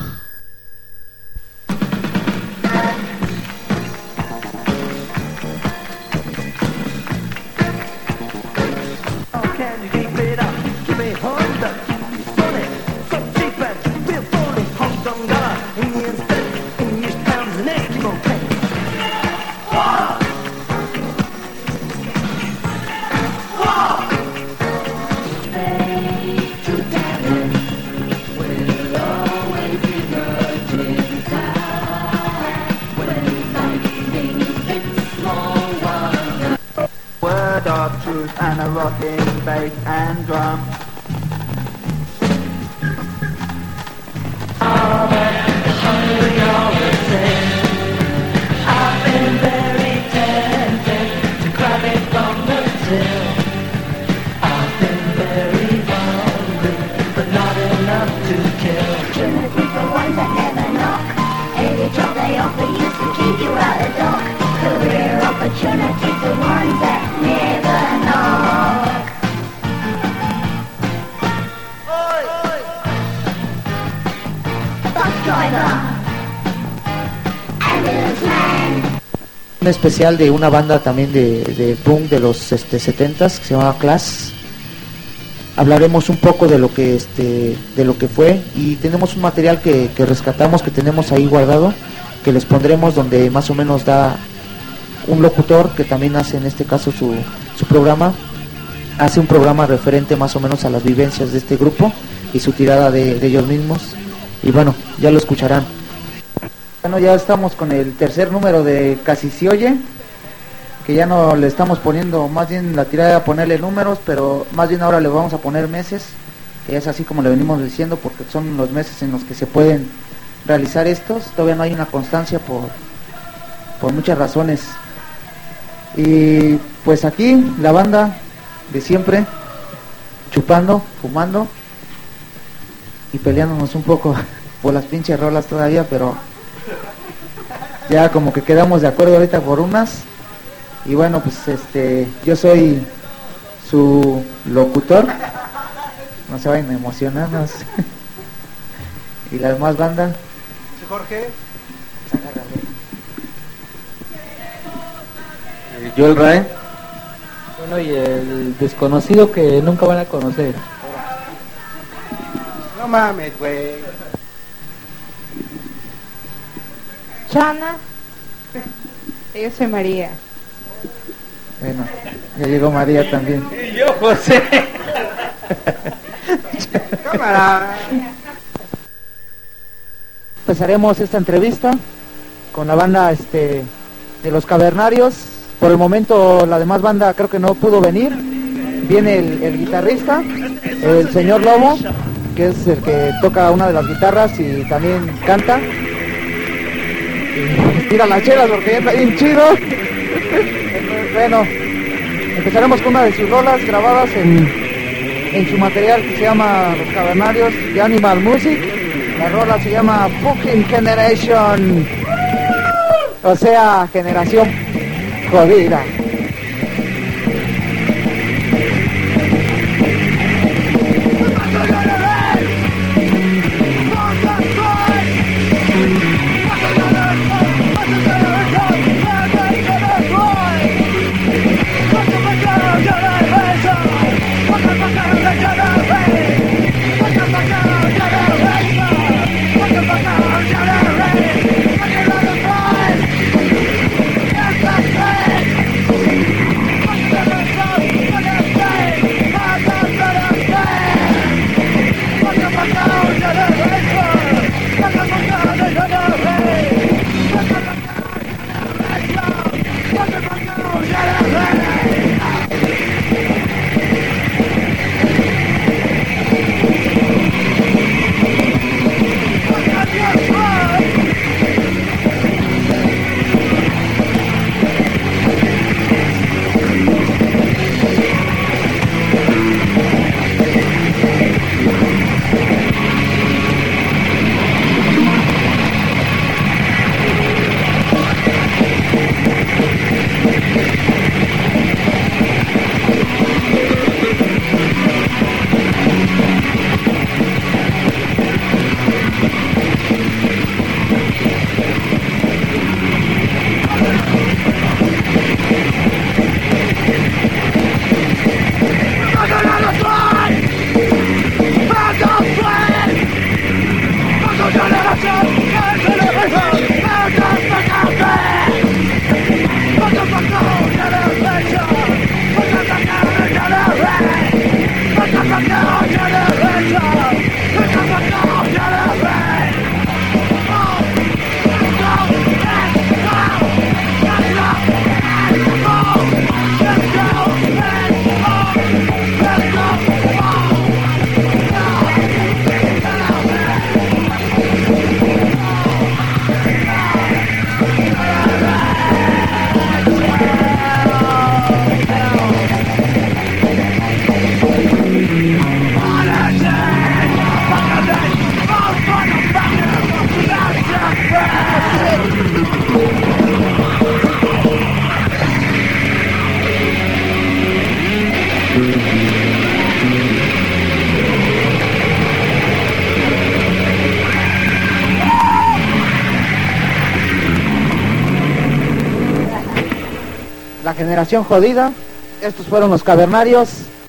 And a rocking bass and drum. I've been very tempted to grab it from the till. I've been very hungry, but not enough to kill. Opportunities the ones that never knock. Any job they offer used to keep you out of dock. Career opportunities the ones that never knock. un especial de una banda también de, de punk de los este, setentas que se llama Class. Hablaremos un poco de lo que este de lo que fue y tenemos un material que, que rescatamos, que tenemos ahí guardado, que les pondremos, donde más o menos da un locutor que también hace en este caso su, su programa, hace un programa referente más o menos a las vivencias de este grupo y su tirada de, de ellos mismos, y bueno, ya lo escucharán. Bueno, ya estamos con el tercer número de Casi Se Oye, que ya no le estamos poniendo, más bien la tirada a ponerle números, pero más bien ahora le vamos a poner meses, que es así como le venimos diciendo, porque son los meses en los que se pueden realizar estos. Todavía no hay una constancia por, por muchas razones. Y pues aquí la banda de siempre, chupando, fumando y peleándonos un poco por las pinches rolas todavía, pero ya como que quedamos de acuerdo ahorita por unas. Y bueno, pues este, yo soy su locutor, no se vayan a emocionar, no sé. Y la demás banda. Jorge. Yo el Ray. Bueno, y el desconocido que nunca van a conocer. No mames, güey. Chana. Yo soy María. Bueno, ya llegó María también. Y yo, José. Cámara. Empezaremos esta entrevista con la banda este de Los Cavernarios. Por el momento la demás banda creo que no pudo venir. Viene el, el guitarrista, el señor Lobo, que es el que toca una de las guitarras y también canta. Y tira las chelas porque ya está bien chido. Bueno, empezaremos con una de sus rolas grabadas en, en su material que se llama Los Cavernarios de Animal Music. La rola se llama Fucking Generation, o sea, generación jodida. Generation! La Generación Jodida. Estos fueron los Cavernarios.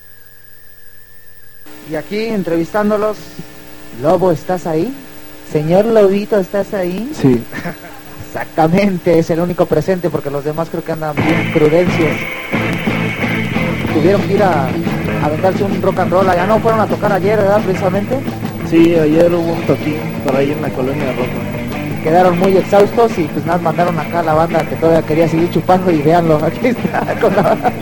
Y aquí entrevistándolos. Lobo, ¿estás ahí? Señor Lobito, ¿estás ahí? Sí. Exactamente, es el único presente porque los demás creo que andan bien prudencios. Tuvieron que ir a, a aventarse un rock and roll. Allá no fueron a tocar ayer, ¿verdad? Precisamente. Sí, ayer hubo un toquín por ahí en la colonia Roma. Quedaron muy exhaustos y pues nada, mandaron acá a la banda que todavía quería seguir chupando y véanlo, aquí está con la banda.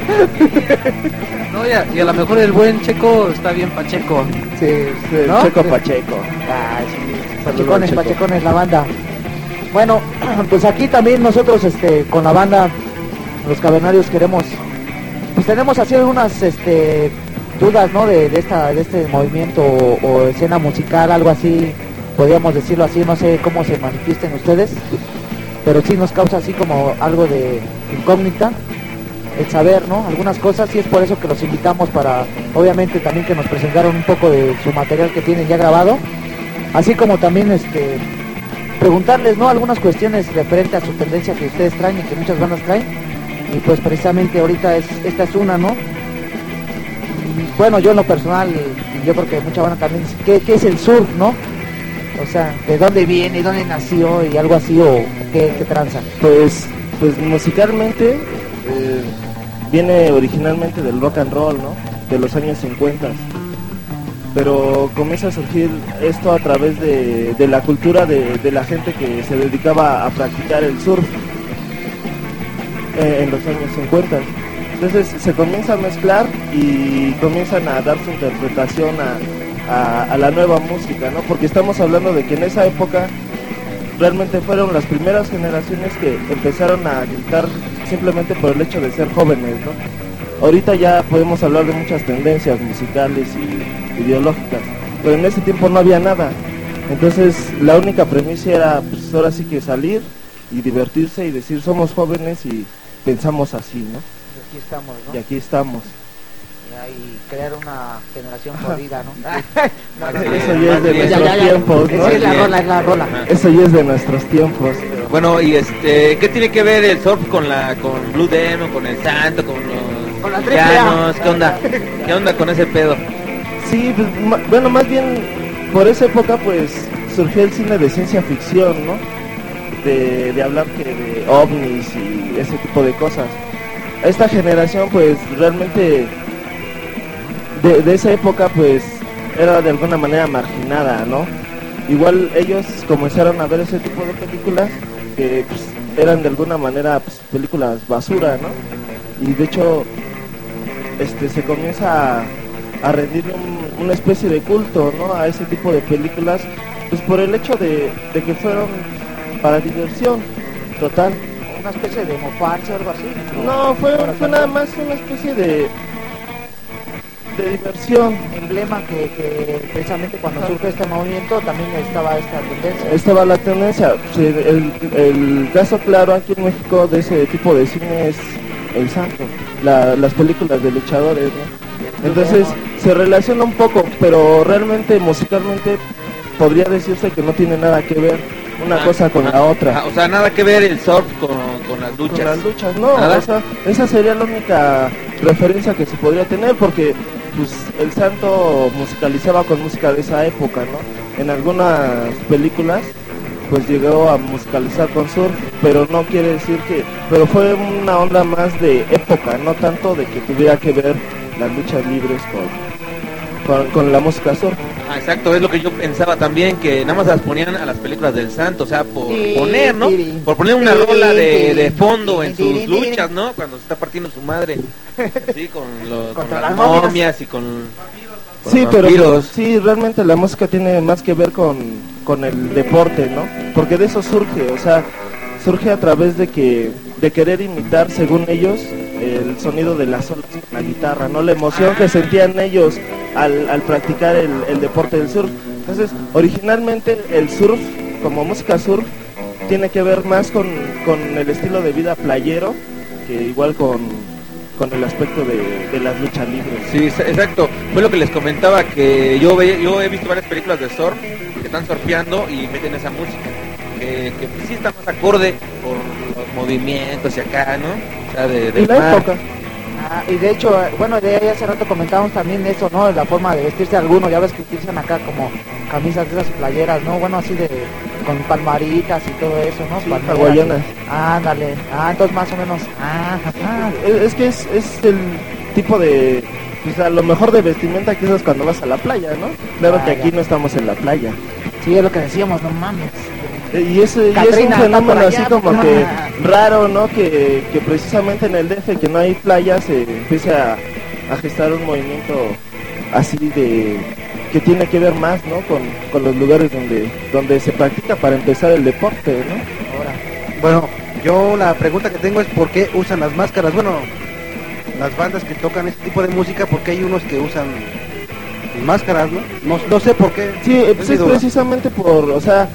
No, y a, y a lo mejor el buen Checo está bien pacheco. Sí, sí, ¿no? Checo Pacheco. Ah, sí. Pachecones, pachecones la banda. Bueno, pues aquí también nosotros este con la banda Los Cavernarios queremos, pues tenemos así algunas este dudas, ¿no? De, de esta de este movimiento o, o escena musical, algo así, podríamos decirlo así, no sé cómo se manifiesten ustedes, pero sí nos causa así como algo de incógnita el saber, ¿no? Algunas cosas, y es por eso que los invitamos para, obviamente también que nos presentaron un poco de su material que tienen ya grabado, así como también este preguntarles, ¿no? Algunas cuestiones referente a su tendencia que ustedes traen y que muchas bandas traen, y pues precisamente ahorita es esta es una, ¿no? Y, bueno, yo en lo personal, y yo creo que mucha banda también, ¿qué, qué es el surf, no? O sea, ¿de dónde viene, dónde nació y algo así, o qué, qué tranza? Pues, pues musicalmente eh, viene originalmente del rock and roll, ¿no? De los años cincuenta. Pero comienza a surgir esto a través de, de la cultura de, de la gente que se dedicaba a practicar el surf eh, en los años cincuenta. Entonces se comienza a mezclar y comienzan a dar su interpretación a, a, a la nueva música, ¿no? Porque estamos hablando de que en esa época realmente fueron las primeras generaciones que empezaron a gritar simplemente por el hecho de ser jóvenes, ¿no? Ahorita ya podemos hablar de muchas tendencias musicales y ideológicas, pero en ese tiempo no había nada. Entonces la única premisa era, pues ahora sí que salir y divertirse y decir somos jóvenes y pensamos así, ¿no? Y aquí estamos, ¿no? Y aquí estamos. Y crear una generación jodida, ¿no? no, no, eso ya es de nuestros ya, ya, ya. tiempos, ¿no? Es la rola, es la rola. Eso ya es de nuestros tiempos. Bueno, y este, ¿qué tiene que ver el surf con la, con Blue Demon, con el Santo, con los con la llanos? ¿Qué onda? ¿Qué onda con ese pedo? Sí, pues, ma, bueno, más bien por esa época pues surgió el cine de ciencia ficción, ¿no? De, de hablar que de ovnis y ese tipo de cosas. Esta generación pues realmente de, de esa época pues era de alguna manera marginada, ¿no? Igual ellos comenzaron a ver ese tipo de películas que pues, eran de alguna manera pues, películas basura, ¿no? Y de hecho este se comienza a, a rendir un, una especie de culto, ¿no? A ese tipo de películas, pues por el hecho de, de que fueron para diversión total. Una especie de mofarse o algo así. No, fue, fue nada más una especie de de diversión. Emblema que, que precisamente cuando surge este movimiento también estaba esta tendencia. Estaba la tendencia. El, el, el caso claro aquí en México de ese tipo de cine es El Santo, la, las películas de luchadores, ¿no? Entonces se relaciona un poco, pero realmente musicalmente podría decirse que no tiene nada que ver una ah, cosa con ah, la otra. Ah, o sea, nada que ver el surf con, con las luchas. Con las luchas, no, esa, esa sería la única referencia que se podría tener, porque pues el Santo musicalizaba con música de esa época, ¿no? En algunas películas pues llegó a musicalizar con surf, pero no quiere decir que, pero fue una onda más de época, no tanto de que tuviera que ver las luchas libres con, con, con la música surf. Ah, exacto, es lo que yo pensaba también, que nada más las ponían a las películas del Santo, o sea, por sí, poner, ¿no? Sí, por poner una sí, rola de, de fondo sí, en sus sí, luchas, ¿no? Cuando se está partiendo su madre, así, con, los, con las momias y con, con sí, pero sí, realmente la música tiene más que ver con, con el deporte, ¿no? Porque de eso surge, o sea, surge a través de que de querer imitar, según ellos, el sonido de las olas con la guitarra, ¿no? La emoción que sentían ellos al, al practicar el, el deporte del surf. Entonces, originalmente el surf, como música surf, tiene que ver más con, con el estilo de vida playero, que igual con, con el aspecto de, de las luchas libres. Sí, exacto. Fue lo que les comentaba, que yo, ve, yo he visto varias películas de surf que están surfeando y meten esa música, que, que sí está más acorde por movimientos y acá, ¿no? O sea, de, de Y la mar. época. Ah, y de hecho, eh, bueno, de ahí hace rato comentábamos también eso, ¿no? La forma de vestirse algunos, ya ves que utilizan acá como camisas de esas playeras, ¿no? Bueno, así de, con palmaritas y todo eso, ¿no? Sí, Palmeras. hawaianas. Ándale, ah, entonces más o menos, ah, ajá. Es, es que es, es el tipo de, pues a lo mejor de vestimenta que usas cuando vas a la playa, ¿no? Claro Ah, que ya. aquí no estamos en la playa. Sí, es lo que decíamos, no mames. Y, ese, y es un Catrina, está fenómeno por así allá, como pues, que ah. raro, ¿no? Que, que precisamente en el D F, que no hay playa, se empiece a, a gestar un movimiento así de que tiene que ver más, ¿no? Con, con los lugares donde donde se practica para empezar el deporte, ¿no? Ahora, bueno, yo la pregunta que tengo es por qué usan las máscaras. Bueno, las bandas que tocan este tipo de música, porque hay unos que usan máscaras, ¿no? No, no sé por qué. Sí, Es pues mi es duda. precisamente por, o sea,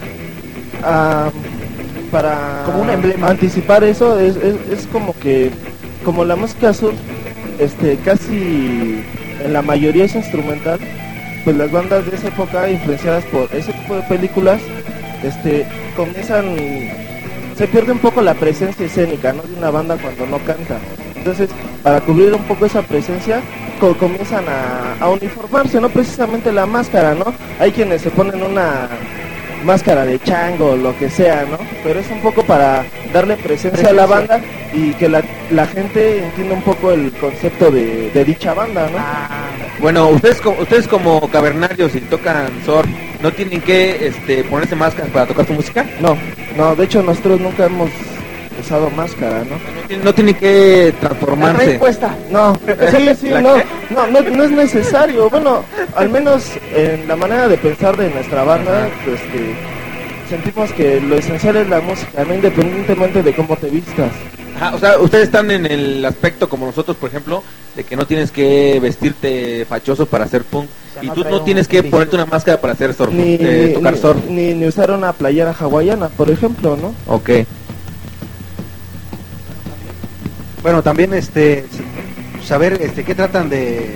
ah, para Como un emblema. anticipar eso, es, es, es como que, como la música sur, este, casi en la mayoría es instrumental, pues las bandas de esa época, influenciadas por ese tipo de películas, este, comienzan, se pierde un poco la presencia escénica, ¿no? De una banda cuando no canta. Entonces, para cubrir un poco esa presencia, co- comienzan a, a uniformarse, no precisamente la máscara, ¿no? Hay quienes se ponen una máscara de chango, lo que sea, ¿no? Pero es un poco para darle presencia, a la banda y que la, la gente entienda un poco el concepto de, de dicha banda, ¿no? Bueno, ustedes como, ustedes como cavernarios y tocan surf, ¿no tienen que este, ponerse máscaras para tocar su música? No, no, de hecho nosotros nunca hemos usado máscara, ¿no? No tienen, no tienen que transformarse. No, sí, sí, ¿La no, qué? no, no, no es necesario. Bueno, al menos en la manera de pensar de nuestra banda, pues que sentimos que lo esencial es la música, ¿no? Independientemente de cómo te vistas. Ajá, o sea, ustedes están en el aspecto como nosotros, por ejemplo, de que no tienes que vestirte fachoso para hacer punk. Y no tú traigo no tienes un que bici. ponerte una máscara para hacer surf, Ni, eh, tocar ni- surf. ni, ni usar una playera hawaiana, por ejemplo, ¿no? Ok. Bueno, también este saber este qué tratan de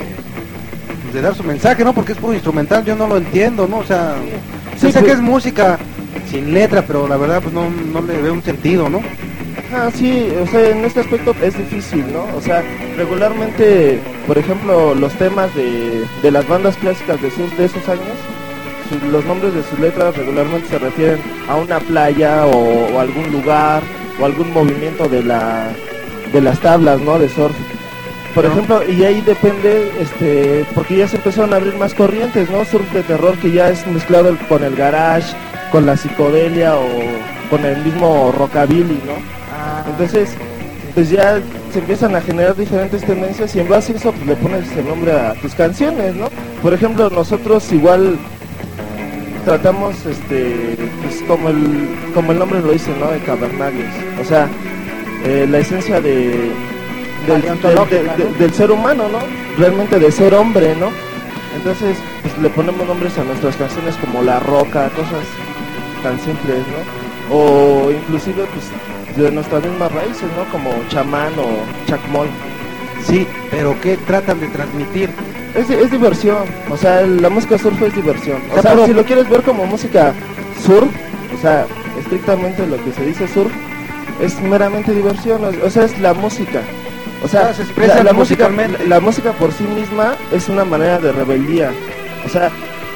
de dar su mensaje, ¿no? Porque es puro instrumental, yo no lo entiendo, ¿no? O sea, sí, Sí, sé pues- que es música sin letra, pero la verdad pues no, no le veo un sentido, ¿no? Ah, sí, o sea, en este aspecto es difícil, ¿no? O sea, regularmente, por ejemplo, los temas de, de las bandas clásicas de, sus, de esos años, su- los nombres de sus letras regularmente se refieren a una playa o, o algún lugar o algún movimiento de la de las tablas, ¿no? De surf. Por ejemplo, y ahí depende, este, porque ya se empezaron a abrir más corrientes, ¿no? Surf de terror que ya es mezclado el- con el garage, con la psicodelia o con el mismo rockabilly, ¿no? Entonces, pues ya se empiezan a generar diferentes tendencias y en base a eso pues, le pones el nombre a tus canciones, ¿no? Por ejemplo, nosotros igual tratamos, este, pues como el, como el nombre lo dice, ¿no? De cavernarios. O sea, eh, la esencia de, del, Paleontológica, del- del- ¿no? del ser humano, ¿no? Realmente de ser hombre, ¿no? Entonces, pues le ponemos nombres a nuestras canciones como La Roca, cosas tan simples, ¿no? O inclusive, pues, de nuestras mismas raíces, ¿no? Como chamán o chacmol. Sí, pero ¿qué tratan de transmitir? Es, es diversión, o sea, la música surf es diversión. O O sea, sea, pero- si lo quieres ver como música surf, o sea, estrictamente lo que se dice surf, es meramente diversión, o, o sea, es la música. O sea, Ah, se expresa la, la música, musicalmente. la música por sí misma es una manera de rebeldía. O sea,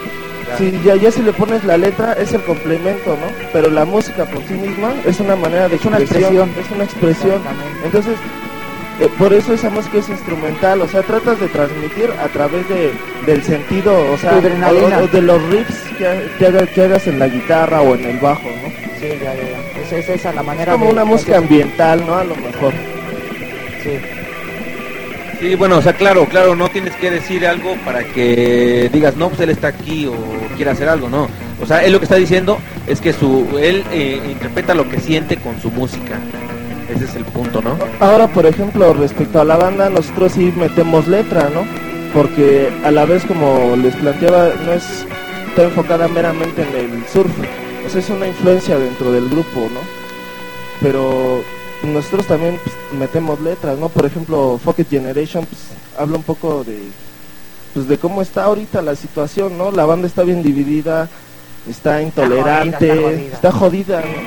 si ya, ya si le pones la letra es el complemento, ¿no? Pero la música por sí misma es una manera de Es una expresión, expresión. es una expresión. Exactamente. Entonces, eh, por eso esa música es instrumental, o sea, tratas de transmitir a través de, del sentido, o sea, Tu adrenalina. o, o de los riffs que, ha- que, haga- que hagas en la guitarra o en el bajo, ¿no? Sí, ya, ya, ya. Es, es esa la Es manera como de... una música ambiental, ¿no? A lo mejor. Sí. Sí, bueno, o sea, claro, claro, no tienes que decir algo para que digas, no, pues él está aquí o quiere hacer algo, no. O sea, él lo que está diciendo es que su él eh, interpreta lo que siente con su música. Ese es el punto, ¿no? Ahora, por ejemplo, respecto a la banda, nosotros sí metemos letra, ¿no? Porque a la vez, como les planteaba, no es está enfocada meramente en el surf. O sea, es una influencia dentro del grupo, ¿no? Pero nosotros también pues, metemos letras, ¿no? Por ejemplo, Fuck It Generation pues, habla un poco de pues de cómo está ahorita la situación, ¿no? La banda está bien dividida, está intolerante, jodida, está jodida. está jodida, ¿no?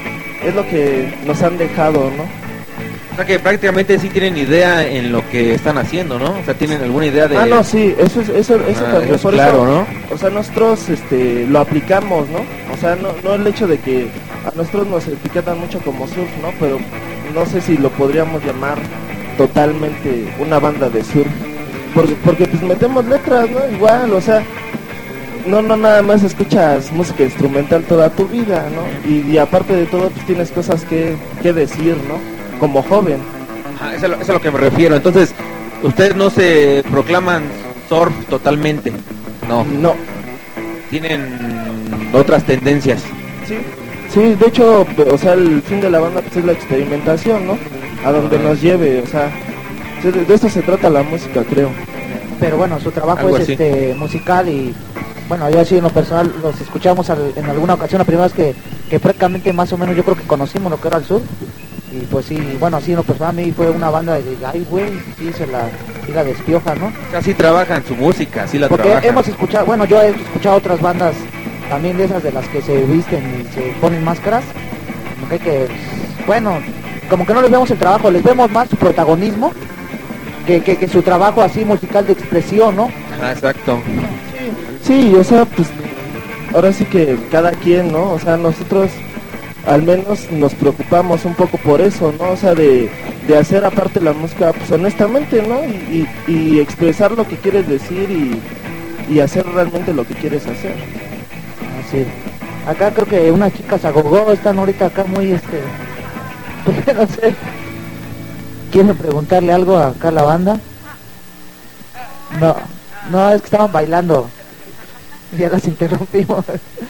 es lo que nos han dejado, ¿no? O sea que prácticamente sí tienen idea en lo que están haciendo, ¿no? O sea, tienen alguna idea de... Ah, no, sí, eso es, eso, eso ah, también, eso por claro, eso, ¿no? O sea, nosotros, este, lo aplicamos, ¿no? O sea, no, no el hecho de que a nosotros nos etiquetan mucho como surf, ¿no? Pero no sé si lo podríamos llamar totalmente una banda de surf, porque, porque pues metemos letras, ¿no? Igual, o sea, no, no nada más escuchas música instrumental toda tu vida, ¿no? Y, y aparte de todo, pues tienes cosas que, que decir, ¿no? Como joven. Ajá, eso, es lo, eso es a lo que me refiero. Entonces, ustedes no se proclaman surf totalmente, no. No. Tienen otras tendencias. Sí. Sí, de hecho, o sea, el fin de la banda pues, es la experimentación, ¿no? A donde nos lleve, o sea, de, de esto se trata la música, creo. Pero bueno, su trabajo Algo es así. este musical y bueno, yo así en lo personal los escuchamos al, en alguna ocasión, la primera vez que, que prácticamente más o menos yo creo que conocimos lo que era el sur. Y pues sí, bueno, así en lo personal a mí fue una banda de, ay güey, sí se la, sí la despioja, ¿no? O sea, sí trabajan su música, sí la Porque trabajan. hemos escuchado, bueno, yo he escuchado otras bandas también de esas de las que se visten y se ponen máscaras, como que hay que, bueno, como que no les vemos el trabajo, les vemos más su protagonismo que, que, que su trabajo así musical de expresión, ¿no? Ah, exacto. Sí, o sea, pues ahora sí que cada quien, ¿no? O sea, nosotros al menos nos preocupamos un poco por eso, ¿no? O sea, de, de hacer aparte la música, pues honestamente, ¿no? Y, y, y expresar lo que quieres decir y, y hacer realmente lo que quieres hacer. Así. Acá creo que unas chicas agogó están ahorita acá muy, este, no sé. ¿Quieren preguntarle algo acá a la banda? No, no, es que estaban bailando. Ya las interrumpimos.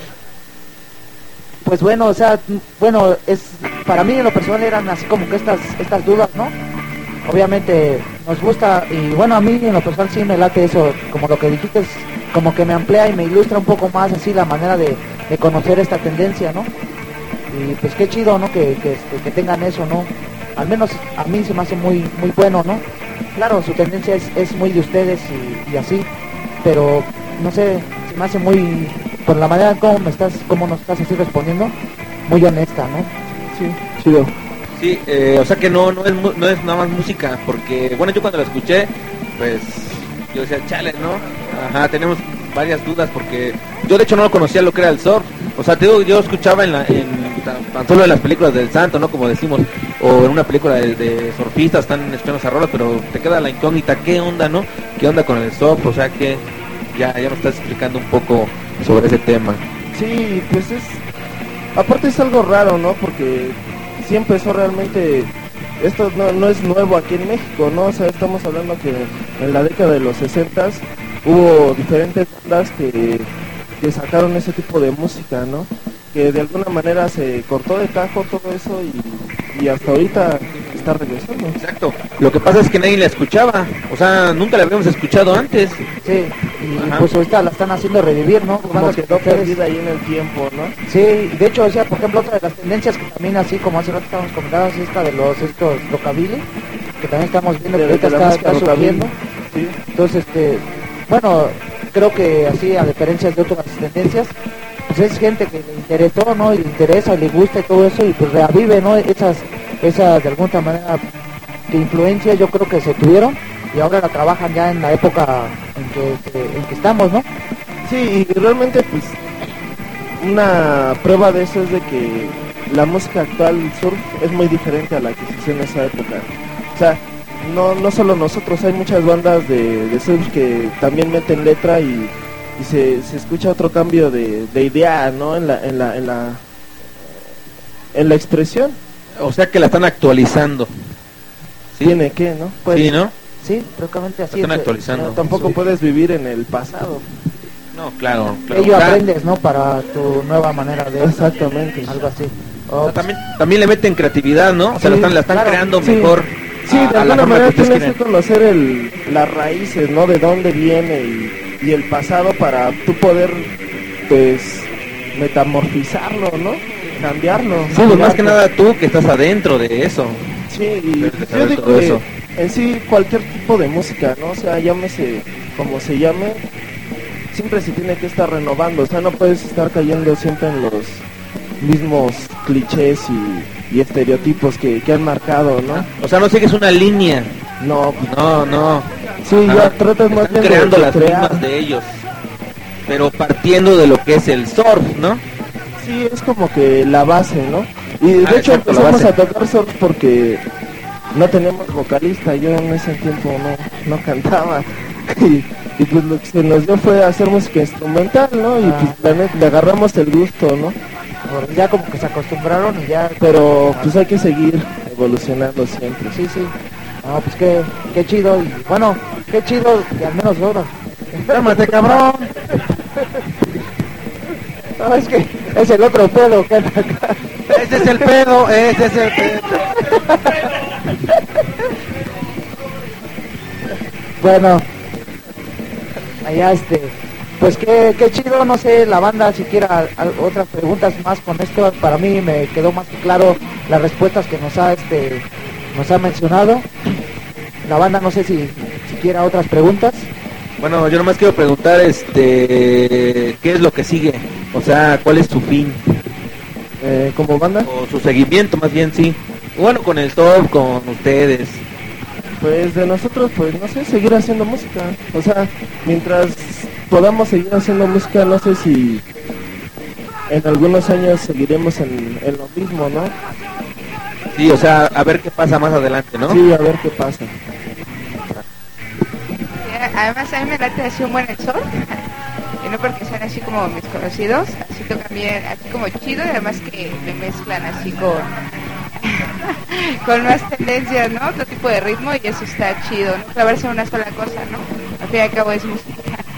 Pues bueno, o sea, bueno, es para mí en lo personal eran así como que estas estas dudas, ¿no? Obviamente nos gusta y bueno, a mí en lo personal sí me late eso, como lo que dijiste, es como que me amplía y me ilustra un poco más así la manera de, de conocer esta tendencia, ¿no? Y pues qué chido, ¿no? Que, que, este, que tengan eso, ¿no? Al menos a mí se me hace muy muy bueno, ¿no? Claro, su tendencia es, es muy de ustedes y, y así, pero no sé, se me hace muy, por la manera como me estás, como nos estás así respondiendo, muy honesta, ¿no? Sí, chido. Sí, eh, o sea que no no es mu- no es nada más música, porque bueno, yo cuando la escuché, pues yo decía, chale, ¿no? Ajá, tenemos varias dudas porque yo de hecho no lo conocía lo que era el surf. O sea, te digo, yo escuchaba en la en tan, tan solo en las películas del santo, ¿no? Como decimos, o en una película de, de surfistas están escuchando esas rolas, pero te queda la incógnita, ¿qué onda, no? ¿Qué onda con el surf? O sea, que ya ya nos estás explicando un poco sobre ese tema. Sí, pues es, aparte es algo raro, ¿no? Porque sí empezó realmente, esto no, no es nuevo aquí en México, ¿no? O sea, estamos hablando que en la década de los sesentas hubo diferentes bandas que, que sacaron ese tipo de música, ¿no? Que de alguna manera se cortó de tajo todo eso y, y hasta ahorita está regresando. Exacto. Lo que pasa es que nadie la escuchaba, o sea, nunca la habíamos escuchado antes. Sí, y Ajá. pues ahorita la están haciendo revivir, ¿no? Como Bandas que que no ustedes- perdida ahí en el tiempo, ¿no? Sí, de hecho, o sea, por ejemplo, otra de las tendencias que también así como hace rato estábamos comentando es esta de los estos rockabilly, que también estamos viendo que De- ahorita de la está, música está surgiendo. rockabilly, sí. Entonces, este, bueno, creo que así a diferencia de otras tendencias, pues es gente que le interesó, ¿no? Y le interesa, le gusta y todo eso y pues reavive, ¿no? Esas, esas de alguna manera que influencias yo creo que se tuvieron y ahora la trabajan ya en la época en que, que- en que estamos, ¿no? Sí, y realmente pues una prueba de eso es de que la música actual surf es muy diferente a la que se hacía en esa época. O sea, no, no solo nosotros, hay muchas bandas de, de surf que también meten letra y, y se, se escucha otro cambio de, de idea, ¿no? En la, en la, en la, en la expresión. O sea que la están actualizando. ¿Sí? Tiene que, ¿no? Pues, Sí, ¿no? Sí, prácticamente así. La están es, actualizando. eh, Tampoco sí. puedes vivir en el pasado. No, claro, claro. Ello O sea, aprendes, ¿no? Para tu nueva manera de... Exactamente. Algo así. o Oh, sea, también, también le meten creatividad, ¿no? O sea, la Sí, están, la están claro, creando sí. mejor. Sí, a- de a la alguna forma manera que ustedes tienes que quieren. conocer el, las raíces, ¿no? De dónde viene y, y el pasado para tú poder, pues, metamorfizarlo, ¿no? Cambiarlo. Sí, pues más que nada tú que estás adentro de eso. Sí, y Debes de yo saber digo todo que eso. en sí cualquier tipo de música, ¿no? O sea, llámese como se llame, siempre se tiene que estar renovando. O sea, no puedes estar cayendo siempre en los mismos clichés y, y estereotipos que, que han marcado, ¿no? O sea, no sigues una línea. No, no, no. Sí, ah, ya tratas más bien creando de las crear. mismas de ellos, pero partiendo de lo que es el surf, ¿no? Sí, es como que la base, ¿no? Y de Ah, hecho exacto, empezamos la a base. tocar surf porque no teníamos vocalista, yo en ese tiempo no, no cantaba. Y, y pues lo que se nos dio fue hacer música instrumental, ¿no? Y Ah. pues la neta, le agarramos el gusto, ¿no? Ya como que se acostumbraron y ya... Pero pues hay que seguir evolucionando siempre. Sí, sí. No, pues qué, qué chido. Y bueno, qué chido y al menos ahora. Cálmate, cabrón. No, es que es el otro pedo que anda acá. Ese es el pedo, ese es el pedo. Bueno, allá este, pues qué, qué chido, no sé, la banda, si quiera al- otras preguntas más con esto, para mí me quedó más que claro las respuestas que nos ha este, nos ha mencionado. La banda, no sé si, si quiera otras preguntas. Bueno, yo nomás quiero preguntar, este, ¿qué es lo que sigue? O sea, ¿cuál es su fin? Eh, ¿Como banda? O su seguimiento, más bien, sí. Bueno, con el top, con ustedes. Pues de nosotros, pues no sé, seguir haciendo música. O sea, mientras podamos seguir haciendo música, no sé si en algunos años seguiremos en, en lo mismo, ¿no? Sí, o sea, a ver qué pasa más adelante, ¿no? Sí, a ver qué pasa. Además a mí me late así un buen el surf, y no porque sean así como mis conocidos, así tocan bien, así como chido, y además que me mezclan así con con más tendencias, ¿no? Otro tipo de ritmo, y eso está chido, no clavarse en una sola cosa, ¿no? Al fin y al cabo es música.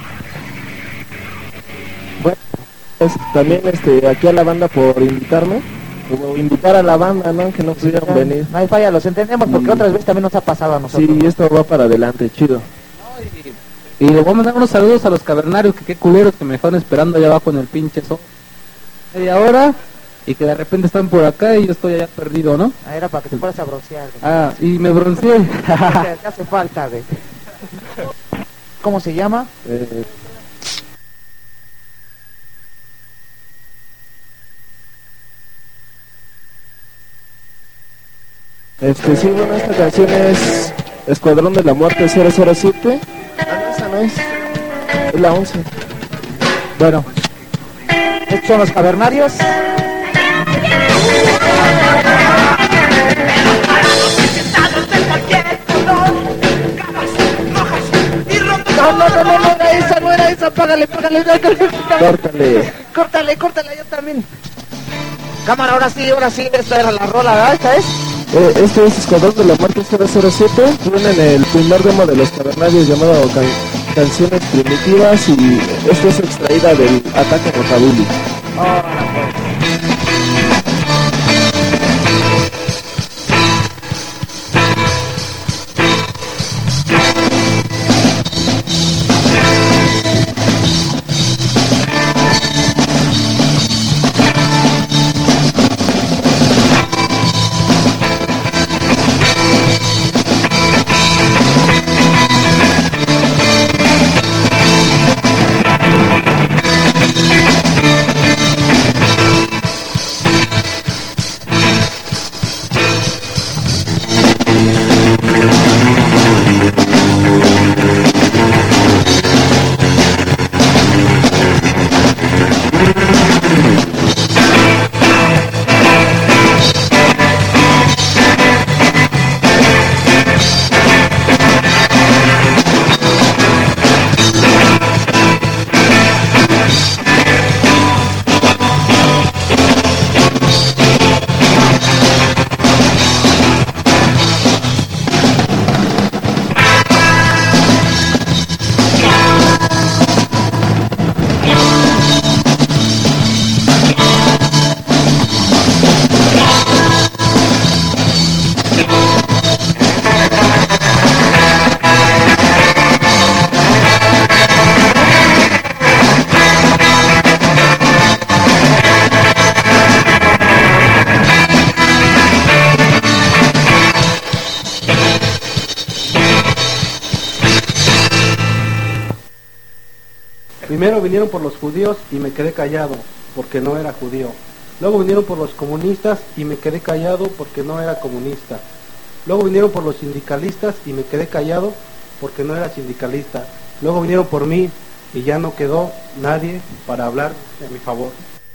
Bueno, pues, también este, aquí a la banda por invitarme, o invitar a la banda, ¿no? Que no pudieron Ya, venir. No hay falla, los entendemos porque otras veces también nos ha pasado a nosotros. Sí, esto va para adelante, chido. Y le voy a mandar unos saludos a los cavernarios, que qué culeros que me dejaron esperando allá abajo en el pinche sol media hora, y que de repente están por acá y yo estoy allá perdido, ¿no? Ah, era para que te fueras a broncear. güey. Ah, y me bronceé. te, te hace falta, güey. ¿Cómo se llama? Eh, Este, sí, bueno, esta canción es Escuadrón de la Muerte cero cero siete. Ah, no, esa no es. Es la once. Bueno, estos son los cavernarios. No, no, no, no, no era esa, no era esa, págale, págale, págale. Córtale. Córtale, córtale, yo también. Cámara, ahora sí, ahora sí, esta era la rola, ¿verdad? ¿Esta es? Eh, este es Escuadrón de la Muerte cero cero siete. Viene en el primer demo de los Cavernarios llamado Can- Canciones Primitivas, y esta es extraída del Ataque Rockabilly. Primero vinieron por los judíos y me quedé callado, porque no era judío. Luego vinieron por los comunistas y me quedé callado porque no era comunista. Luego vinieron por los sindicalistas y me quedé callado porque no era sindicalista. Luego vinieron por mí y ya no quedó nadie para hablar a mi favor.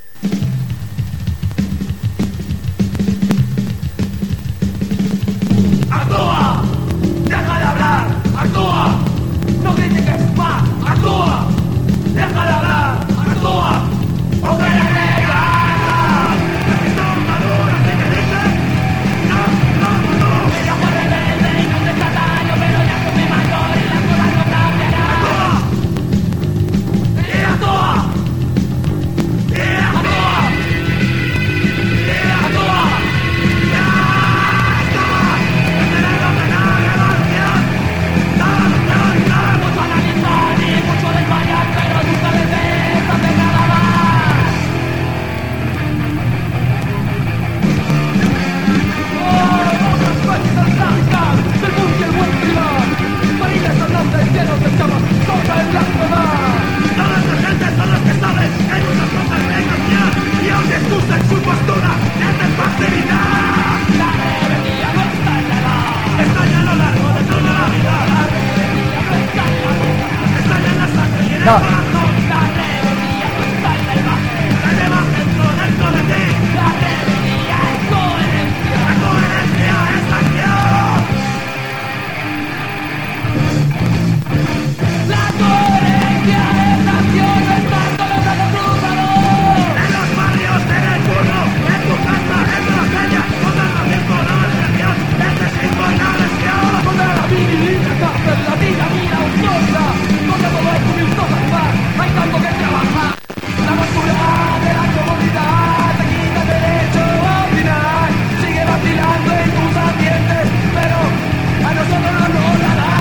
¡Actúa! ¡Deja de hablar! ¡Actúa! ¡No critiques más! ¡Actúa! ¡Deja de hablar! ¡Actúa! ¡Porque la negra! ¡Esta armadura se me dice! ¡No, no, no! Ella fue rebelde y no te trata daño, pero ya con mi mando y las cosas no cambiarán. ¡Actúa! ¡Y actúa! ¡Y actúa! ¡Y actúa! Su postura es de pasividad. La rebeldía no está en la edad, está ya a lo largo de toda la vida. La rebeldía no está en la boca, está ya en la sangre y en el corazón. La rebeldía no está en el base, la llevas dentro, dentro de ti. La rebeldía es coherencia, la coherencia es acción. La coherencia es acción, no estar con los brazos cruzados. En los barrios, en el pueblo, en tu casa, en la calle, contra el racismo, la represión, el sexismo y la agresión. Contra la vida, cárcel, la tiranía autoria, contra todo esto y todo más, hay tanto que trabajar. La basura de la comunidad te quita el derecho a opinar. Sigue vacilando en tus ambientes, pero a nosotros no nos la da.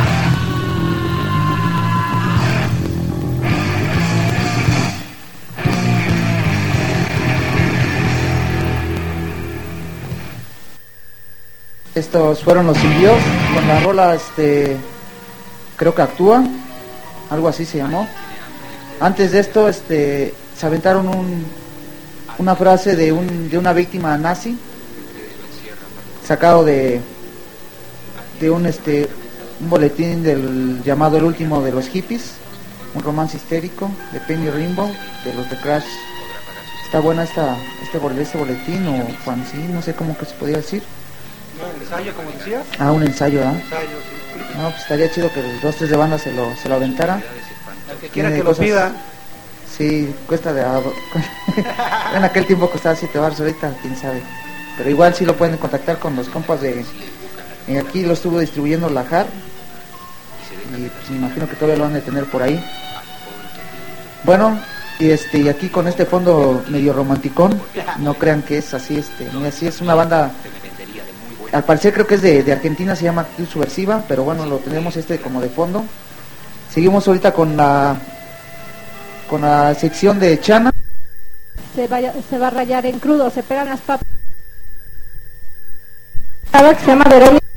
Estos fueron los Indios con la rola, este, creo que Actúa, algo así se llamó. Antes de esto, este, se aventaron un, una frase de un, de una víctima nazi, sacado de, de un, este, un boletín del llamado El Último de los Hippies, un romance histérico de Penny Rainbow, de los de Crash. Está buena esta, este, bol- este boletín o fanzine, no sé cómo que se podría decir. ¿Un ensayo, como decías? Ah, un ensayo, ¿ah? Un ensayo, sí. No, pues estaría chido que los dos, tres de banda se lo, se lo aventara. El que quiera Tiene que lo cosas- pida. Sí, cuesta de... en aquel tiempo costaba siete baros, ahorita quién sabe. Pero igual sí lo pueden contactar con los compas de... eh, aquí lo estuvo distribuyendo la J A R. Y pues me imagino que todavía lo van a tener por ahí. Bueno, y este y aquí con este fondo medio romanticón, no crean que es así, este, ni así, es una banda... Al parecer creo que es de, de Argentina, se llama Actitud Subversiva, pero bueno, lo tenemos este como de fondo. Seguimos ahorita con la con la sección de Chana. Se, vaya, se va a rayar en crudo, se pegan las papas. A ver, que se llama Verónica.